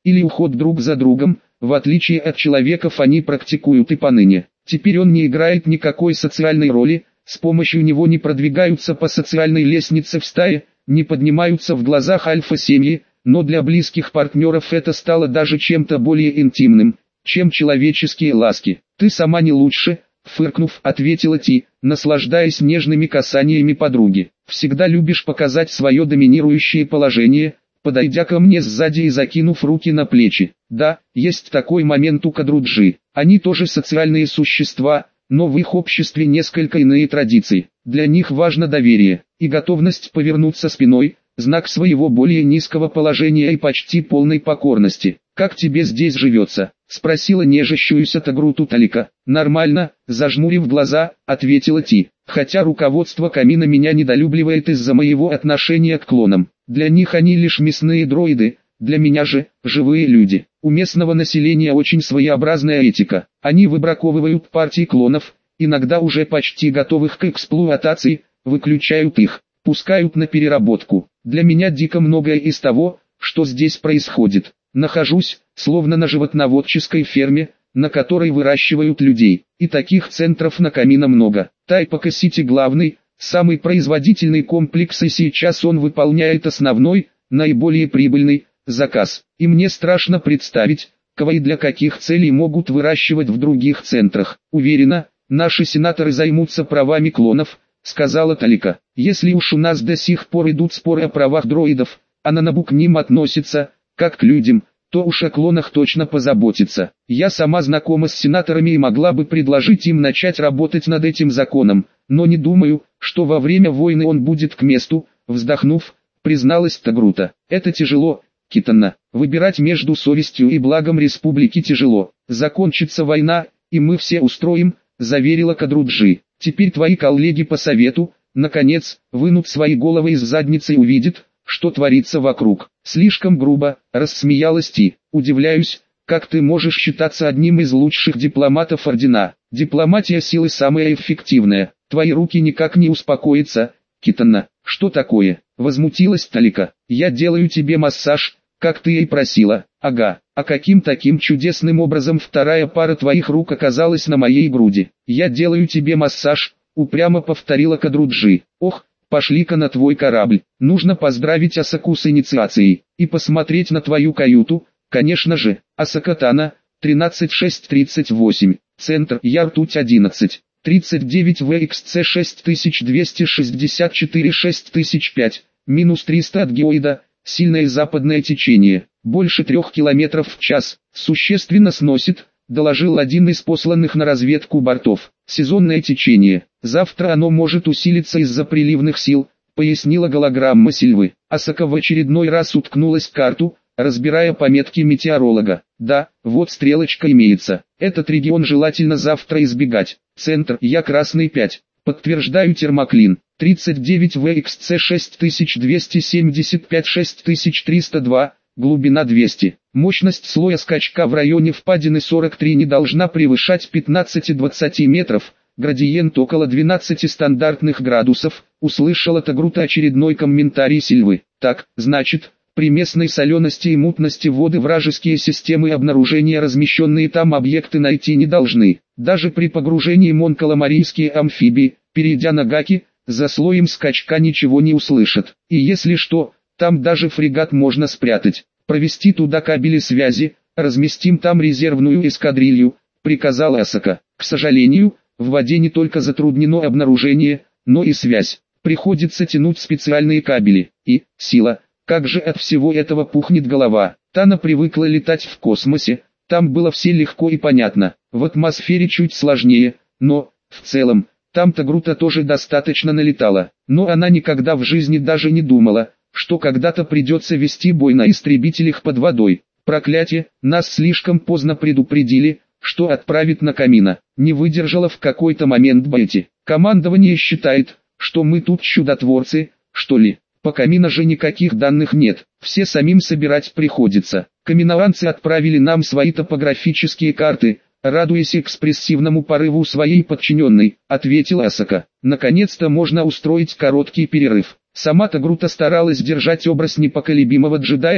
или уход друг за другом, в отличие от человеков они практикуют и поныне. Теперь он не играет никакой социальной роли, с помощью него не продвигаются по социальной лестнице в стае, не поднимаются в глазах альфа-семьи, но для близких партнеров это стало даже чем-то более интимным, чем человеческие ласки. «Ты сама не лучше», — фыркнув, ответила Ти, наслаждаясь нежными касаниями подруги. «Всегда любишь показать свое доминирующее положение», подойдя ко мне сзади и закинув руки на плечи. «Да, есть такой момент у Кадруджи. Они тоже социальные существа, но в их обществе несколько иные традиции. Для них важно доверие и готовность повернуться спиной, знак своего более низкого положения и почти полной покорности. «Как тебе здесь живется?» — спросила нежащуюся Тагруту Талика. «Нормально», — зажмурив глаза, ответила Ти. «Хотя руководство камина меня недолюбливает из-за моего отношения к клонам. Для них они лишь мясные дроиды, для меня же — живые люди. У местного населения очень своеобразная этика. Они выбраковывают партии клонов, иногда уже почти готовых к эксплуатации, выключают их, пускают на переработку. Для меня дико многое из того, что здесь происходит. Нахожусь, словно на животноводческой ферме, на которой выращивают людей. И таких центров на камина много. Тайпака-Сити главный, самый производительный комплекс, и сейчас он выполняет основной, наиболее прибыльный, заказ. И мне страшно представить, кого и для каких целей могут выращивать в других центрах. Уверена, наши сенаторы займутся правами клонов, сказала Талика. Если уж у нас до сих пор идут споры о правах дроидов, а Нанабу к ним относится, как к людям, то уж о клонах точно позаботится. Я сама знакома с сенаторами и могла бы предложить им начать работать над этим законом, но не думаю, что во время войны он будет к месту, вздохнув, призналась Тагрута. Это тяжело, Китана. Выбирать между совестью и благом республики тяжело. Закончится война, и мы все устроим, заверила Кадруджи. Теперь твои коллеги по совету, наконец, вынут свои головы из задницы и увидят, что творится вокруг. Слишком грубо, рассмеялась Ти. Удивляюсь, как ты можешь считаться одним из лучших дипломатов Ордена. Дипломатия силы самая эффективная. Твои руки никак не успокоятся, Китана. Что такое? Возмутилась Талика. Я делаю тебе массаж, как ты и просила. Ага. А каким таким чудесным образом вторая пара твоих рук оказалась на моей груди? Я делаю тебе массаж, упрямо повторила Кадруджи. Ох, пошли-ка на твой корабль. Нужно поздравить Асаку с инициацией и посмотреть на твою каюту, конечно же. Асакатана, тринадцать шесть тридцать восемь, центр, я ртуть одиннадцать, тридцать девять вэ икс цэ шесть тысяч двести шестьдесят четыре шесть тысяч пять, минус триста от геоида, сильное западное течение, больше трех километров в час, существенно сносит, доложил один из посланных на разведку бортов. Сезонное течение. Завтра оно может усилиться из-за приливных сил, пояснила голограмма Сильвы. Асака в очередной раз уткнулась в карту, разбирая пометки метеоролога. Да, вот стрелочка имеется. Этот регион желательно завтра избегать. Центр, я красный пять. Подтверждаю термоклин. тридцать девять вэ икс цэ шесть тысяч двести семьдесят пять шесть тысяч триста два, глубина двести. Мощность слоя скачка в районе впадины сорок три не должна превышать пятнадцать-двадцать метров, градиент около двенадцати стандартных градусов, услышала Тагрута очередной комментарий Сильвы. Так, значит, при местной солености и мутности воды вражеские системы обнаружения размещенные там объекты найти не должны. Даже при погружении монкаламарийские амфибии, перейдя на гаки, за слоем скачка ничего не услышат. И если что, там даже фрегат можно спрятать. Провести туда кабели связи, разместим там резервную эскадрилью, приказал Асака. К сожалению, в воде не только затруднено обнаружение, но и связь. Приходится тянуть специальные кабели. И, сила, как же от всего этого пухнет голова. Тана привыкла летать в космосе, там было все легко и понятно. В атмосфере чуть сложнее, но, в целом, там Тагрута тоже достаточно налетала. Но она никогда в жизни даже не думала, что когда-то придется вести бой на истребителях под водой. Проклятие, нас слишком поздно предупредили, что отправит на камина. Не выдержала в какой-то момент Бетти. Командование считает, что мы тут чудотворцы, что ли. По камина же никаких данных нет, все самим собирать приходится. Каминованцы отправили нам свои топографические карты, радуясь экспрессивному порыву своей подчиненной, ответил Асака. Наконец-то можно устроить короткий перерыв. Сама Тагрута старалась держать образ непоколебимого джедая,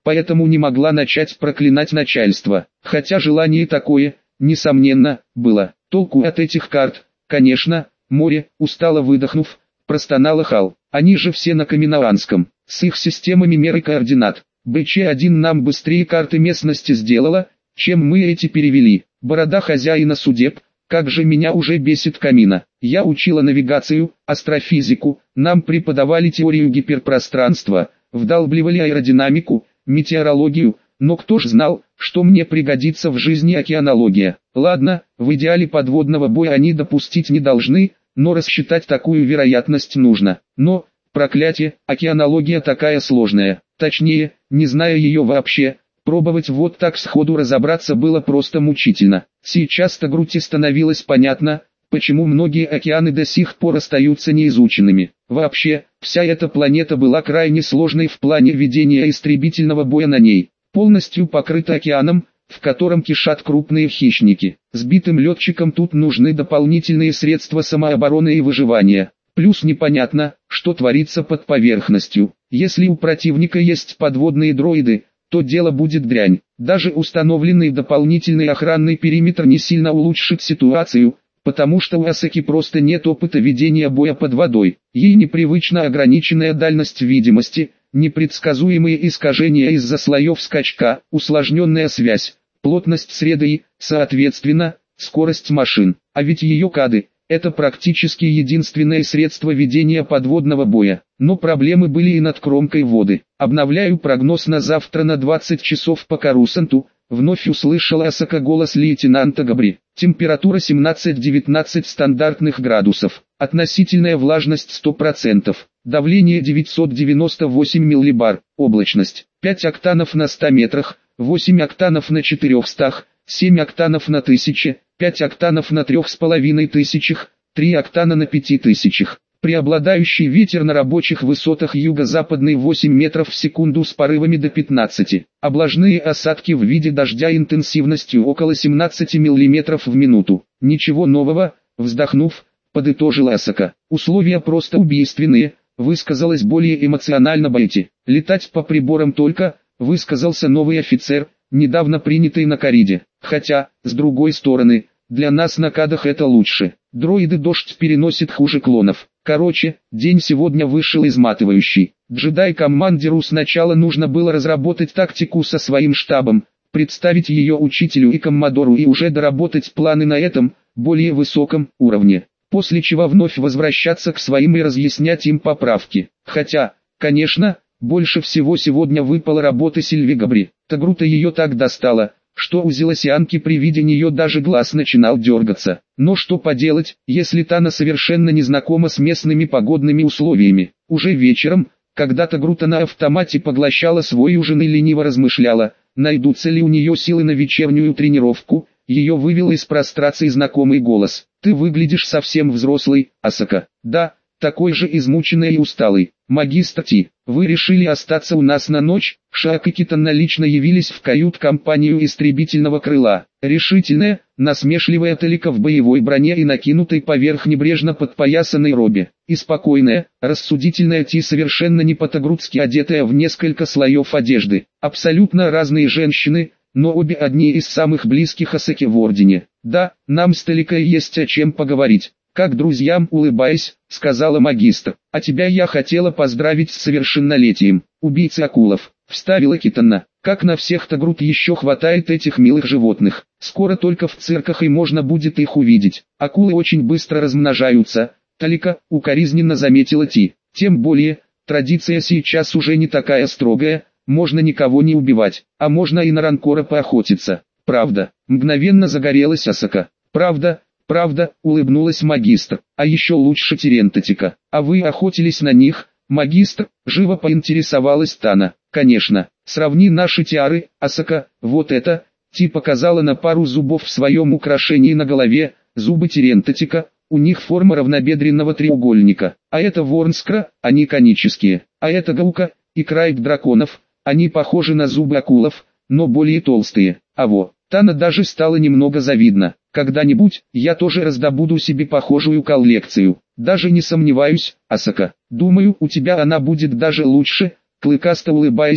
поэтому не могла начать проклинать начальство. Хотя желание такое, несомненно, было. Толку от этих карт, конечно, море, устало выдохнув, простонала Хал. Они же все на Каминоанском, с их системами меры координат. бэ че один нам быстрее карты местности сделала, чем мы эти перевели. Борода хозяина судеб, как же меня уже бесит Камина. Я учила навигацию, астрофизику, нам преподавали теорию гиперпространства, вдалбливали аэродинамику, метеорологию, но кто ж знал, что мне пригодится в жизни океанология. Ладно, в идеале подводного боя они допустить не должны, но рассчитать такую вероятность нужно. Но, проклятие, океанология такая сложная, точнее, не зная ее вообще, пробовать вот так сходу разобраться было просто мучительно. Сейчас-то грути становилось понятно, почему многие океаны до сих пор остаются неизученными. Вообще, вся эта планета была крайне сложной в плане ведения истребительного боя на ней. Полностью покрыта океаном, в котором кишат крупные хищники. Сбитым летчикам тут нужны дополнительные средства самообороны и выживания. Плюс непонятно, что творится под поверхностью. Если у противника есть подводные дроиды, то дело будет дрянь. Даже установленный дополнительный охранный периметр не сильно улучшит ситуацию, потому что у Асаки просто нет опыта ведения боя под водой. Ей непривычна ограниченная дальность видимости, непредсказуемые искажения из-за слоев скачка, усложненная связь, плотность среды и, соответственно, скорость машин. А ведь ее кады – это практически единственное средство ведения подводного боя. Но проблемы были и над кромкой воды. Обновляю прогноз на завтра на двадцать часов по Карусанту. Вновь услышала Асака голос лейтенанта Габри. Температура семнадцать-девятнадцать стандартных градусов. Относительная влажность сто процентов. Давление девятьсот девяносто восемь миллибар. Облачность пять октанов на ста метрах, восемь октанов на четырехстах, семь октанов на тысяче, пять октанов на трех с половиной тысячах, три октана на пяти тысячах. Преобладающий ветер на рабочих высотах юго-западный восемь метров в секунду с порывами до пятнадцати. Облажные осадки в виде дождя интенсивностью около семнадцати миллиметров в минуту. Ничего нового, вздохнув, подытожила Асака. Условия просто убийственные, высказалась более эмоционально Байти. Летать по приборам только, высказался новый офицер, недавно принятый на Кариде. Хотя, с другой стороны, для нас на кадах это лучше. Дроиды дождь переносит хуже клонов. Короче, день сегодня вышел изматывающий. Джедай-командиру сначала нужно было разработать тактику со своим штабом, представить ее учителю и коммодору и уже доработать планы на этом, более высоком, уровне. После чего вновь возвращаться к своим и разъяснять им поправки. Хотя, конечно, больше всего сегодня выпала работа Сильви Габри. Тагрута ее так достала, что у Зелосианки при виде нее даже глаз начинал дергаться. Но что поделать, если Тана совершенно не знакома с местными погодными условиями. Уже вечером, когда Тагрута на автомате поглощала свой ужин и лениво размышляла, найдутся ли у нее силы на вечернюю тренировку, ее вывел из прострации знакомый голос. «Ты выглядишь совсем взрослый, Асака». «Да, такой же измученный и усталый. Магистр Ти, вы решили остаться у нас на ночь?» Шаак и Китана лично явились в кают-компанию истребительного крыла. Решительная, насмешливая Талика в боевой броне и накинутой поверх небрежно подпоясанной робе. И спокойная, рассудительная Ти, совершенно не по-тагрутски одетая в несколько слоев одежды. Абсолютно разные женщины, но обе одни из самых близких Асаке в Ордене. «Да, нам с Таликой есть о чем поговорить». «Как друзьям, улыбаясь, сказала магистр. А тебя я хотела поздравить с совершеннолетием, убийцы акулов», вставила Китана. «Как на всех Тагрут еще хватает этих милых животных. Скоро только в цирках и можно будет их увидеть. Акулы очень быстро размножаются», Талика укоризненно заметила Ти. «Тем более, традиция сейчас уже не такая строгая, можно никого не убивать, а можно и на ранкора поохотиться». «Правда», мгновенно загорелась Асака. «Правда». «Правда», улыбнулась магистр, «а еще лучше Терентатика. А вы охотились на них, магистр?» Живо поинтересовалась Тана. «Конечно, сравни наши тиары, Асака, вот это». Ти показала на пару зубов в своем украшении на голове, зубы Терентатика, у них форма равнобедренного треугольника. А это Ворнскра, они конические. А это Гаука и Крайб драконов, они похожи на зубы акулов, но более толстые. А во, Тана даже стало немного завидно. «Когда-нибудь, я тоже раздобуду себе похожую коллекцию. Даже не сомневаюсь, Асака. Думаю, у тебя она будет даже лучше», клыкасто улыбаясь,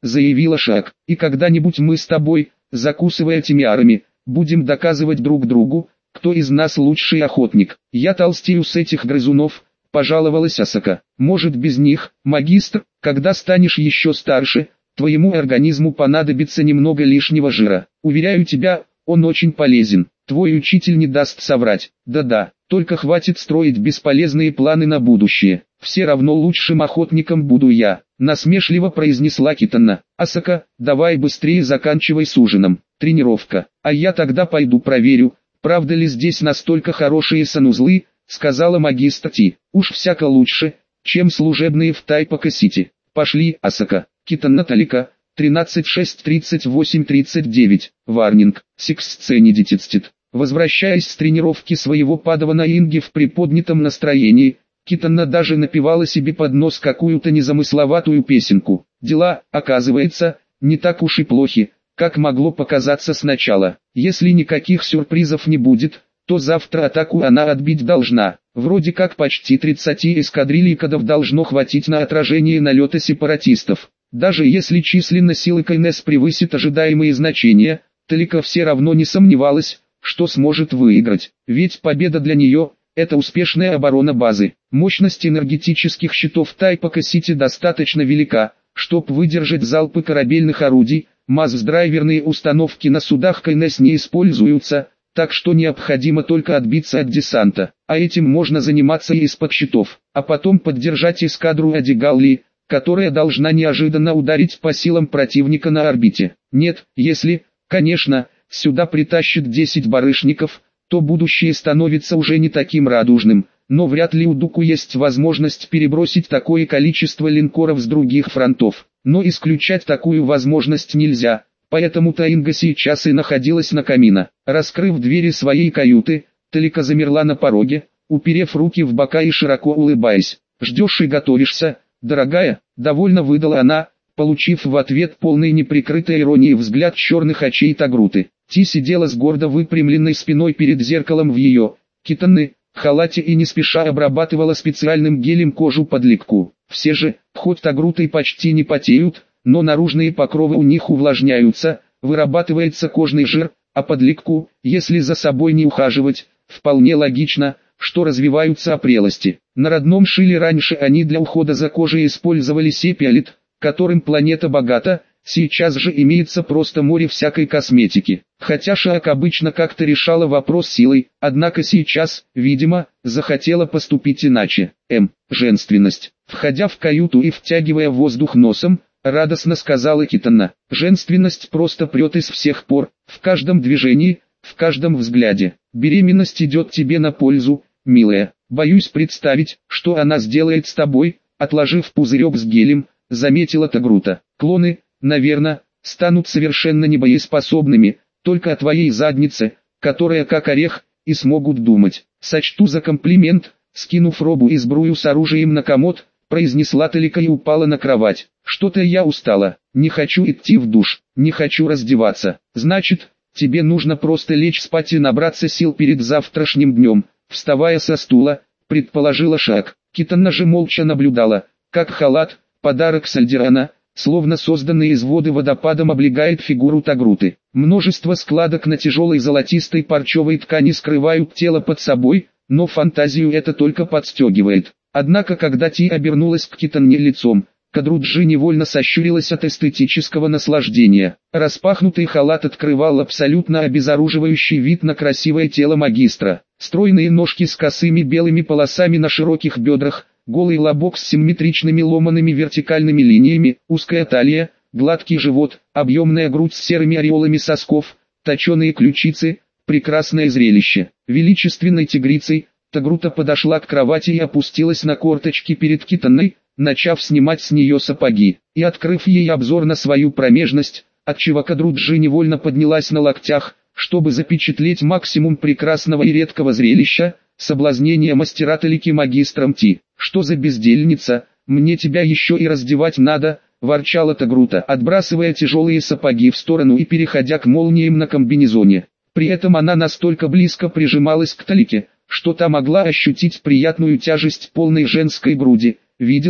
заявила Шак. И когда-нибудь мы с тобой, закусывая тимиарами, будем доказывать друг другу, кто из нас лучший охотник. Я толстею с этих грызунов, пожаловалась Асака. Может без них, магистр, когда станешь еще старше, твоему организму понадобится немного лишнего жира. Уверяю тебя, он очень полезен. Твой учитель не даст соврать. Да-да, только хватит строить бесполезные планы на будущее. Все равно лучшим охотником буду я, насмешливо произнесла Китана. Асака, давай быстрее заканчивай с ужином. Тренировка. А я тогда пойду проверю, правда ли здесь настолько хорошие санузлы, сказала магистр Ти. Уж всяко лучше, чем служебные в Тайпока-Сити. Пошли, Асака. Китана Талика. тринадцать шесть тридцать восемь тридцать девять. Варнинг. Сиксценидитицтит. Возвращаясь с тренировки своего падавана Инги в приподнятом настроении, Китана даже напевала себе под нос какую-то незамысловатую песенку. Дела, оказывается, не так уж и плохи, как могло показаться сначала. Если никаких сюрпризов не будет, то завтра атаку она отбить должна. Вроде как почти тридцать эскадрилий кодов должно хватить на отражение налета сепаратистов. Даже если численно силы КНС превысит ожидаемые значения, Талика все равно не сомневалась, что сможет выиграть. Ведь победа для нее – это успешная оборона базы. Мощность энергетических щитов Тайпока-Сити достаточно велика, чтобы выдержать залпы корабельных орудий. Масс-драйверные установки на судах КНС не используются, так что необходимо только отбиться от десанта. А этим можно заниматься и из-под щитов, а потом поддержать эскадру Адигалли, которая должна неожиданно ударить по силам противника на орбите. Нет, если, конечно, сюда притащат десять барышников, то будущее становится уже не таким радужным, но вряд ли у Дуку есть возможность перебросить такое количество линкоров с других фронтов. Но исключать такую возможность нельзя, поэтому Таинга сейчас и находилась на камина. Раскрыв двери своей каюты, Талика замерла на пороге, уперев руки в бока и широко улыбаясь. «Ждешь и готовишься, дорогая?» — довольно выдала она, получив в ответ полный неприкрытой иронии взгляд черных очей Тагруты. Ти сидела с гордо выпрямленной спиной перед зеркалом в ее китаны халате и не спеша обрабатывала специальным гелем кожу под липку. Все же, хоть Тагруты почти не потеют, но наружные покровы у них увлажняются, вырабатывается кожный жир, а под липку, если за собой не ухаживать, вполне логично, что развиваются опрелости. На родном Шиле раньше они для ухода за кожей использовали сепиолит, которым планета богата, сейчас же имеется просто море всякой косметики. Хотя Шаак обычно как-то решала вопрос силой, однако сейчас, видимо, захотела поступить иначе. М. Женственность. Входя в каюту и втягивая воздух носом, радостно сказала Китана. Женственность просто прет из всех пор, в каждом движении, в каждом взгляде. Беременность идет тебе на пользу, милая. Боюсь представить, что она сделает с тобой, отложив пузырек с гелем, заметила Тагрута. Клоны, наверное, станут совершенно небоеспособными, только о твоей заднице, которая как орех, и смогут думать. Сочту за комплимент, скинув робу и сбрую с оружием на комод, произнесла Талика и упала на кровать. Что-то я устала, не хочу идти в душ, не хочу раздеваться. Значит, тебе нужно просто лечь спать и набраться сил перед завтрашним днем, вставая со стула, предположила Шак. Китана же молча наблюдала, как халат, подарок Сальдирана, словно созданный из воды водопадом, облегает фигуру Тагруты. Множество складок на тяжелой золотистой парчевой ткани скрывают тело под собой, но фантазию это только подстегивает. Однако когда Ти обернулась к Китане лицом, Кадруджи невольно сощурилась от эстетического наслаждения. Распахнутый халат открывал абсолютно обезоруживающий вид на красивое тело магистра. Стройные ножки с косыми белыми полосами на широких бедрах, голый лобок с симметричными ломаными вертикальными линиями, узкая талия, гладкий живот, объемная грудь с серыми ореолами сосков, точеные ключицы, прекрасное зрелище. Величественной тигрицей, Тагрута подошла к кровати и опустилась на корточки перед Китаной, начав снимать с нее сапоги, и открыв ей обзор на свою промежность, отчего Кадруджи невольно поднялась на локтях, чтобы запечатлеть максимум прекрасного и редкого зрелища, соблазнение мастера Талики магистром Ти. «Что за бездельница, мне тебя еще и раздевать надо», — ворчала Тагрута, отбрасывая тяжелые сапоги в сторону и переходя к молниям на комбинезоне. При этом она настолько близко прижималась к Талике, что та могла ощутить приятную тяжесть полной женской груди, видела,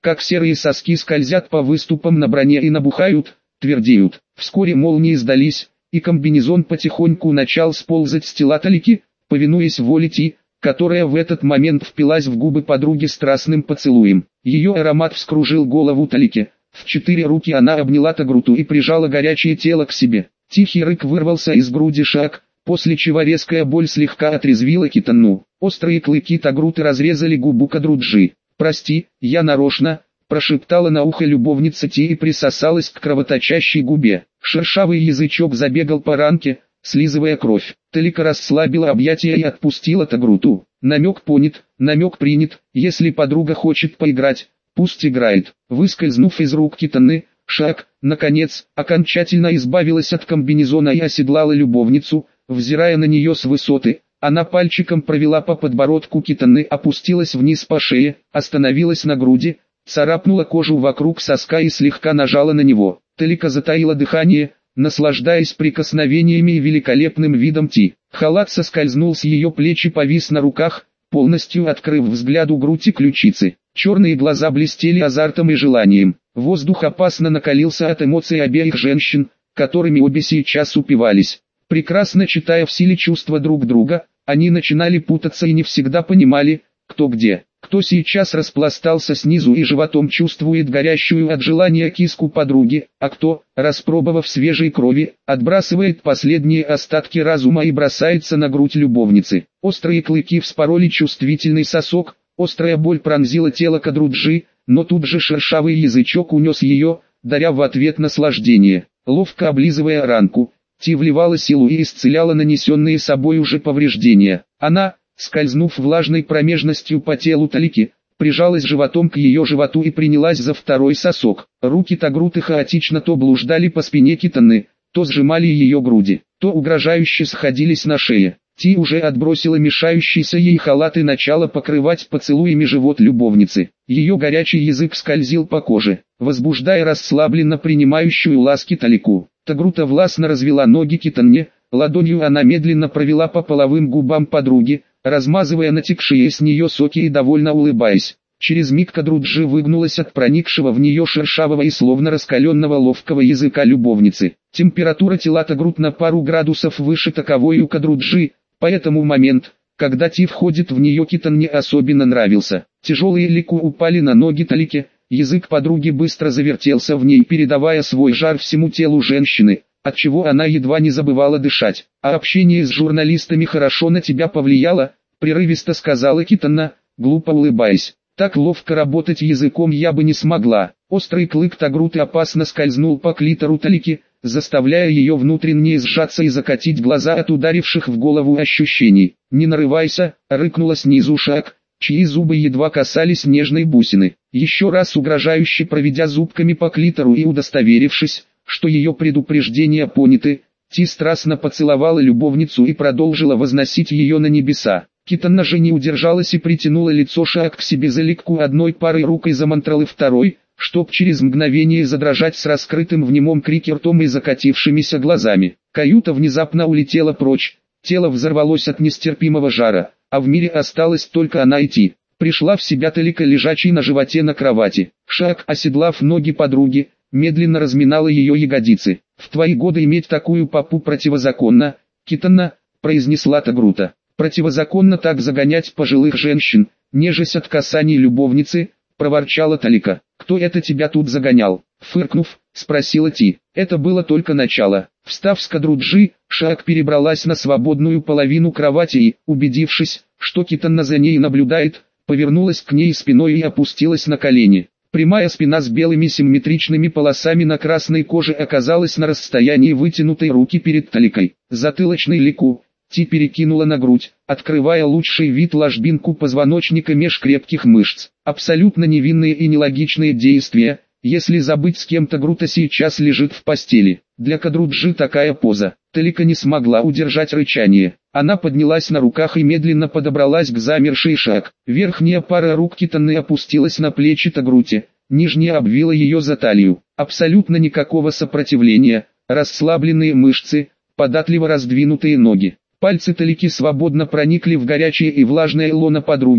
как серые соски скользят по выступам на броне и набухают, твердеют. Вскоре молнии сдались, и комбинезон потихоньку начал сползать с тела Талики, повинуясь воле Ти, которая в этот момент впилась в губы подруги страстным поцелуем. Ее аромат вскружил голову Талики. В четыре руки она обняла Тагруту и прижала горячее тело к себе. Тихий рык вырвался из груди Шаак, после чего резкая боль слегка отрезвила Китанну. Острые клыки Тагруты разрезали губу Кадруджи. «Прости, я нарочно», – прошептала на ухо любовница Ти и присосалась к кровоточащей губе. Шершавый язычок забегал по ранке, слизывая кровь. Талика расслабила объятия и отпустила Тагруту. Намек понят, намек принят, если подруга хочет поиграть, пусть играет. Выскользнув из рук Китанны, Шаак, наконец, окончательно избавилась от комбинезона и оседлала любовницу, взирая на нее с высоты. Она пальчиком провела по подбородку Китанны, опустилась вниз по шее, остановилась на груди, царапнула кожу вокруг соска и слегка нажала на него. Талика затаила дыхание, наслаждаясь прикосновениями и великолепным видом Ти. Халат соскользнул с ее плеч и повис на руках, полностью открыв взгляду грудь и ключицы. Черные глаза блестели азартом и желанием. Воздух опасно накалился от эмоций обеих женщин, которыми обе сейчас упивались. Прекрасно читая в силе чувства друг друга, они начинали путаться и не всегда понимали, кто где. Кто сейчас распластался снизу и животом чувствует горящую от желания киску подруги, а кто, распробовав свежей крови, отбрасывает последние остатки разума и бросается на грудь любовницы. Острые клыки вспороли чувствительный сосок, острая боль пронзила тело Кадруджи, но тут же шершавый язычок унес ее, даря в ответ наслаждение. Ловко облизывая ранку, Ти вливала силу и исцеляла нанесенные собой уже повреждения. Она, скользнув влажной промежностью по телу Талики, прижалась животом к ее животу и принялась за второй сосок. Руки Тагруты хаотично то блуждали по спине Китанны, то сжимали ее груди, то угрожающе сходились на шее. Ти уже отбросила мешающийся ей халат и начала покрывать поцелуями живот любовницы. Ее горячий язык скользил по коже, возбуждая расслабленно принимающую ласки Талику. Тагрута властно развела ноги Китанне, ладонью она медленно провела по половым губам подруги, размазывая натекшие с нее соки и довольно улыбаясь. Через миг Кадруджи выгнулась от проникшего в нее шершавого и словно раскаленного ловкого языка любовницы. Температура тела Тагрут на пару градусов выше таковой у Кадруджи, поэтому момент, когда Ти входит в нее, Китанне особенно нравился. Тяжелые лику упали на ноги Талике, язык подруги быстро завертелся в ней, передавая свой жар всему телу женщины, отчего она едва не забывала дышать. «А общение с журналистами хорошо на тебя повлияло?» – прерывисто сказала Китанна, глупо улыбаясь. «Так ловко работать языком я бы не смогла». Острый клык Тагруты опасно скользнул по клитору Талики, заставляя ее внутренне сжаться и закатить глаза от ударивших в голову ощущений. «Не нарывайся», – рыкнула снизу Шаак, чьи зубы едва касались нежной бусины. Еще раз угрожающе проведя зубками по клитору и удостоверившись, что ее предупреждения поняты, Ти страстно поцеловала любовницу и продолжила возносить ее на небеса. Китанна же не удержалась и притянула лицо Шаак к себе за ликку одной парой рук и замантралы второй, чтоб через мгновение задрожать с раскрытым в немом крике ртом и закатившимися глазами. Каюта внезапно улетела прочь, тело взорвалось от нестерпимого жара, а в мире осталась только она и Ти. Пришла в себя Талика, лежачей на животе на кровати. Шаак, оседлав ноги подруги, медленно разминала ее ягодицы. «В твои годы иметь такую папу противозаконно, Китанна», — произнесла Тагрута. «Противозаконно так загонять пожилых женщин, нежась от касаний любовницы», — проворчала Талика. «Кто это тебя тут загонял?» Фыркнув, спросила Ти. Это было только начало. Встав с Кадруджи, Шаак перебралась на свободную половину кровати и, убедившись, что Китанна за ней наблюдает, повернулась к ней спиной и опустилась на колени. Прямая спина с белыми симметричными полосами на красной коже оказалась на расстоянии вытянутой руки перед Таликой. Затылочный лику Ти перекинула на грудь, открывая лучший вид ложбинку позвоночника меж крепких мышц. Абсолютно невинные и нелогичные действия, если забыть, с кем Тагрута сейчас лежит в постели. Для Кадруджи такая поза. Талика не смогла удержать рычание. Она поднялась на руках и медленно подобралась к замершей Шаак. Верхняя пара рук Китанны опустилась на плечи Тагруте, нижняя обвила ее за талию. Абсолютно никакого сопротивления, расслабленные мышцы, податливо раздвинутые ноги. Пальцы Талики свободно проникли в горячее и влажное лоно подруги,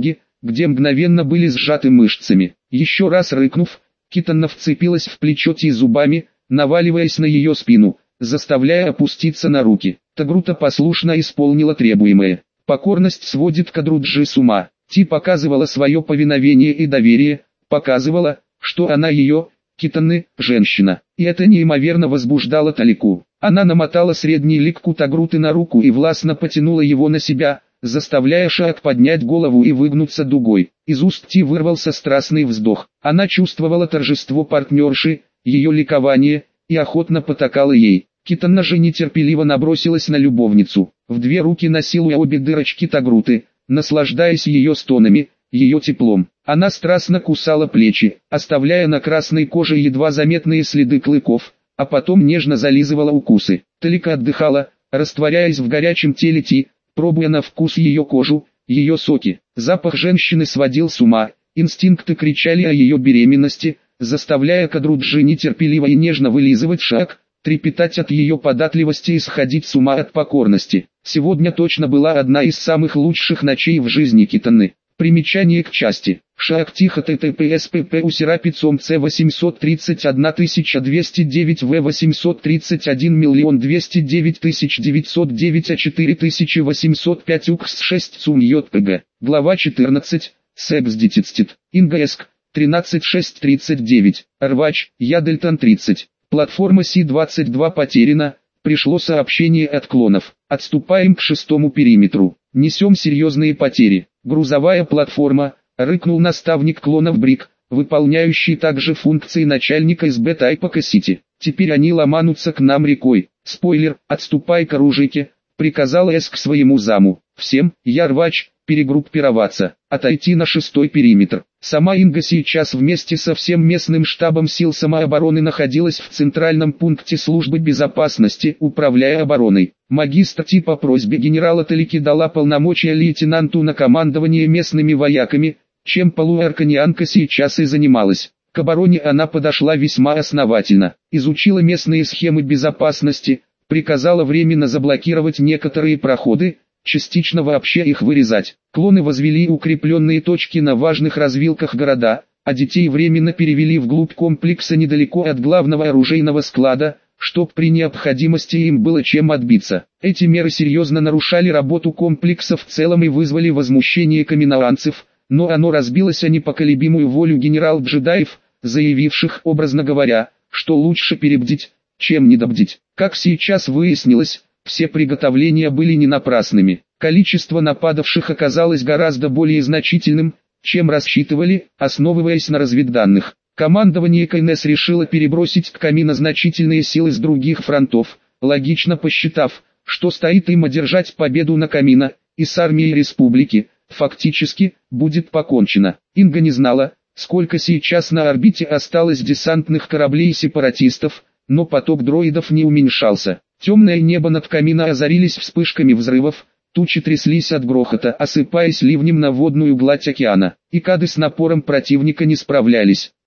где мгновенно были сжаты мышцами. Еще раз рыкнув, Китанна вцепилась в плечо Ти зубами, наваливаясь на ее спину, заставляя опуститься на руки. Тагрута послушно исполнила требуемое. Покорность сводит Кадруджи с ума. Ти показывала свое повиновение и доверие, показывала, что она ее, Китанны, женщина. И это неимоверно возбуждало Талику. Она намотала средний лик Тагруты на руку и властно потянула его на себя, заставляя Шаак поднять голову и выгнуться дугой. Из уст Ти вырвался страстный вздох. Она чувствовала торжество партнерши, ее ликование, и охотно потакала ей. Китанна же нетерпеливо набросилась на любовницу, в две руки насилуя обе дырочки Тагруты, наслаждаясь ее стонами, ее теплом. Она страстно кусала плечи, оставляя на красной коже едва заметные следы клыков, а потом нежно зализывала укусы. Талика отдыхала, растворяясь в горячем теле Ти, пробуя на вкус ее кожу, ее соки. Запах женщины сводил с ума, инстинкты кричали о ее беременности, заставляя Кадруджи нетерпеливо и нежно вылизывать Шаак, трепетать от ее податливости и сходить с ума от покорности. Сегодня точно была одна из самых лучших ночей в жизни Китанны. Примечание к части. Шаак тихо ттпс пп усерапицом С восемьсот тридцать одна тысяча двести девять В восемьсот тридцать один миллион двести девять тысяч девятьсот девять А четыре тысячи восемьсот пять укс шесть цум йпг. Глава четырнадцать. Секс-детицтит. Ингаск. тринадцать шесть тридцать девять. Рвач. Ядельтон тридцать. Платформа Си двадцать два потеряна. Пришло сообщение от клонов. Отступаем к шестому периметру. Несем серьезные потери. Грузовая платформа, рыкнул наставник клонов Брик, выполняющий также функции начальника СБ Тайпака Сити. Теперь они ломанутся к нам рекой. Спойлер, отступай к оружейке, приказал Эск своему заму. Всем, я рвач, перегруппироваться, отойти на шестой периметр. Сама Инга сейчас вместе со всем местным штабом сил самообороны находилась в центральном пункте службы безопасности, управляя обороной. Магистр Ти по просьбе генерала Талики дала полномочия лейтенанту на командование местными вояками, чем полуарканианка сейчас и занималась. К обороне она подошла весьма основательно, изучила местные схемы безопасности, приказала временно заблокировать некоторые проходы, частично вообще их вырезать. Клоны возвели укрепленные точки на важных развилках города, а детей временно перевели вглубь комплекса недалеко от главного оружейного склада, чтоб при необходимости им было чем отбиться. Эти меры серьезно нарушали работу комплекса в целом и вызвали возмущение каминоанцев, но оно разбилось о непоколебимую волю генерал-джедаев, заявивших, образно говоря, что лучше перебдить, чем недобдить. Как сейчас выяснилось, все приготовления были не напрасными. Количество нападавших оказалось гораздо более значительным, чем рассчитывали, основываясь на разведданных. Командование КНС решило перебросить к Камино значительные силы с других фронтов, логично посчитав, что стоит им одержать победу на Камино, и с армией республики, фактически, будет покончено. Инга не знала, сколько сейчас на орбите осталось десантных кораблей сепаратистов, но поток дроидов не уменьшался. Темное небо над Камино озарились вспышками взрывов, тучи тряслись от грохота, осыпаясь ливнем на водную гладь океана. Икады с напором противника не справлялись.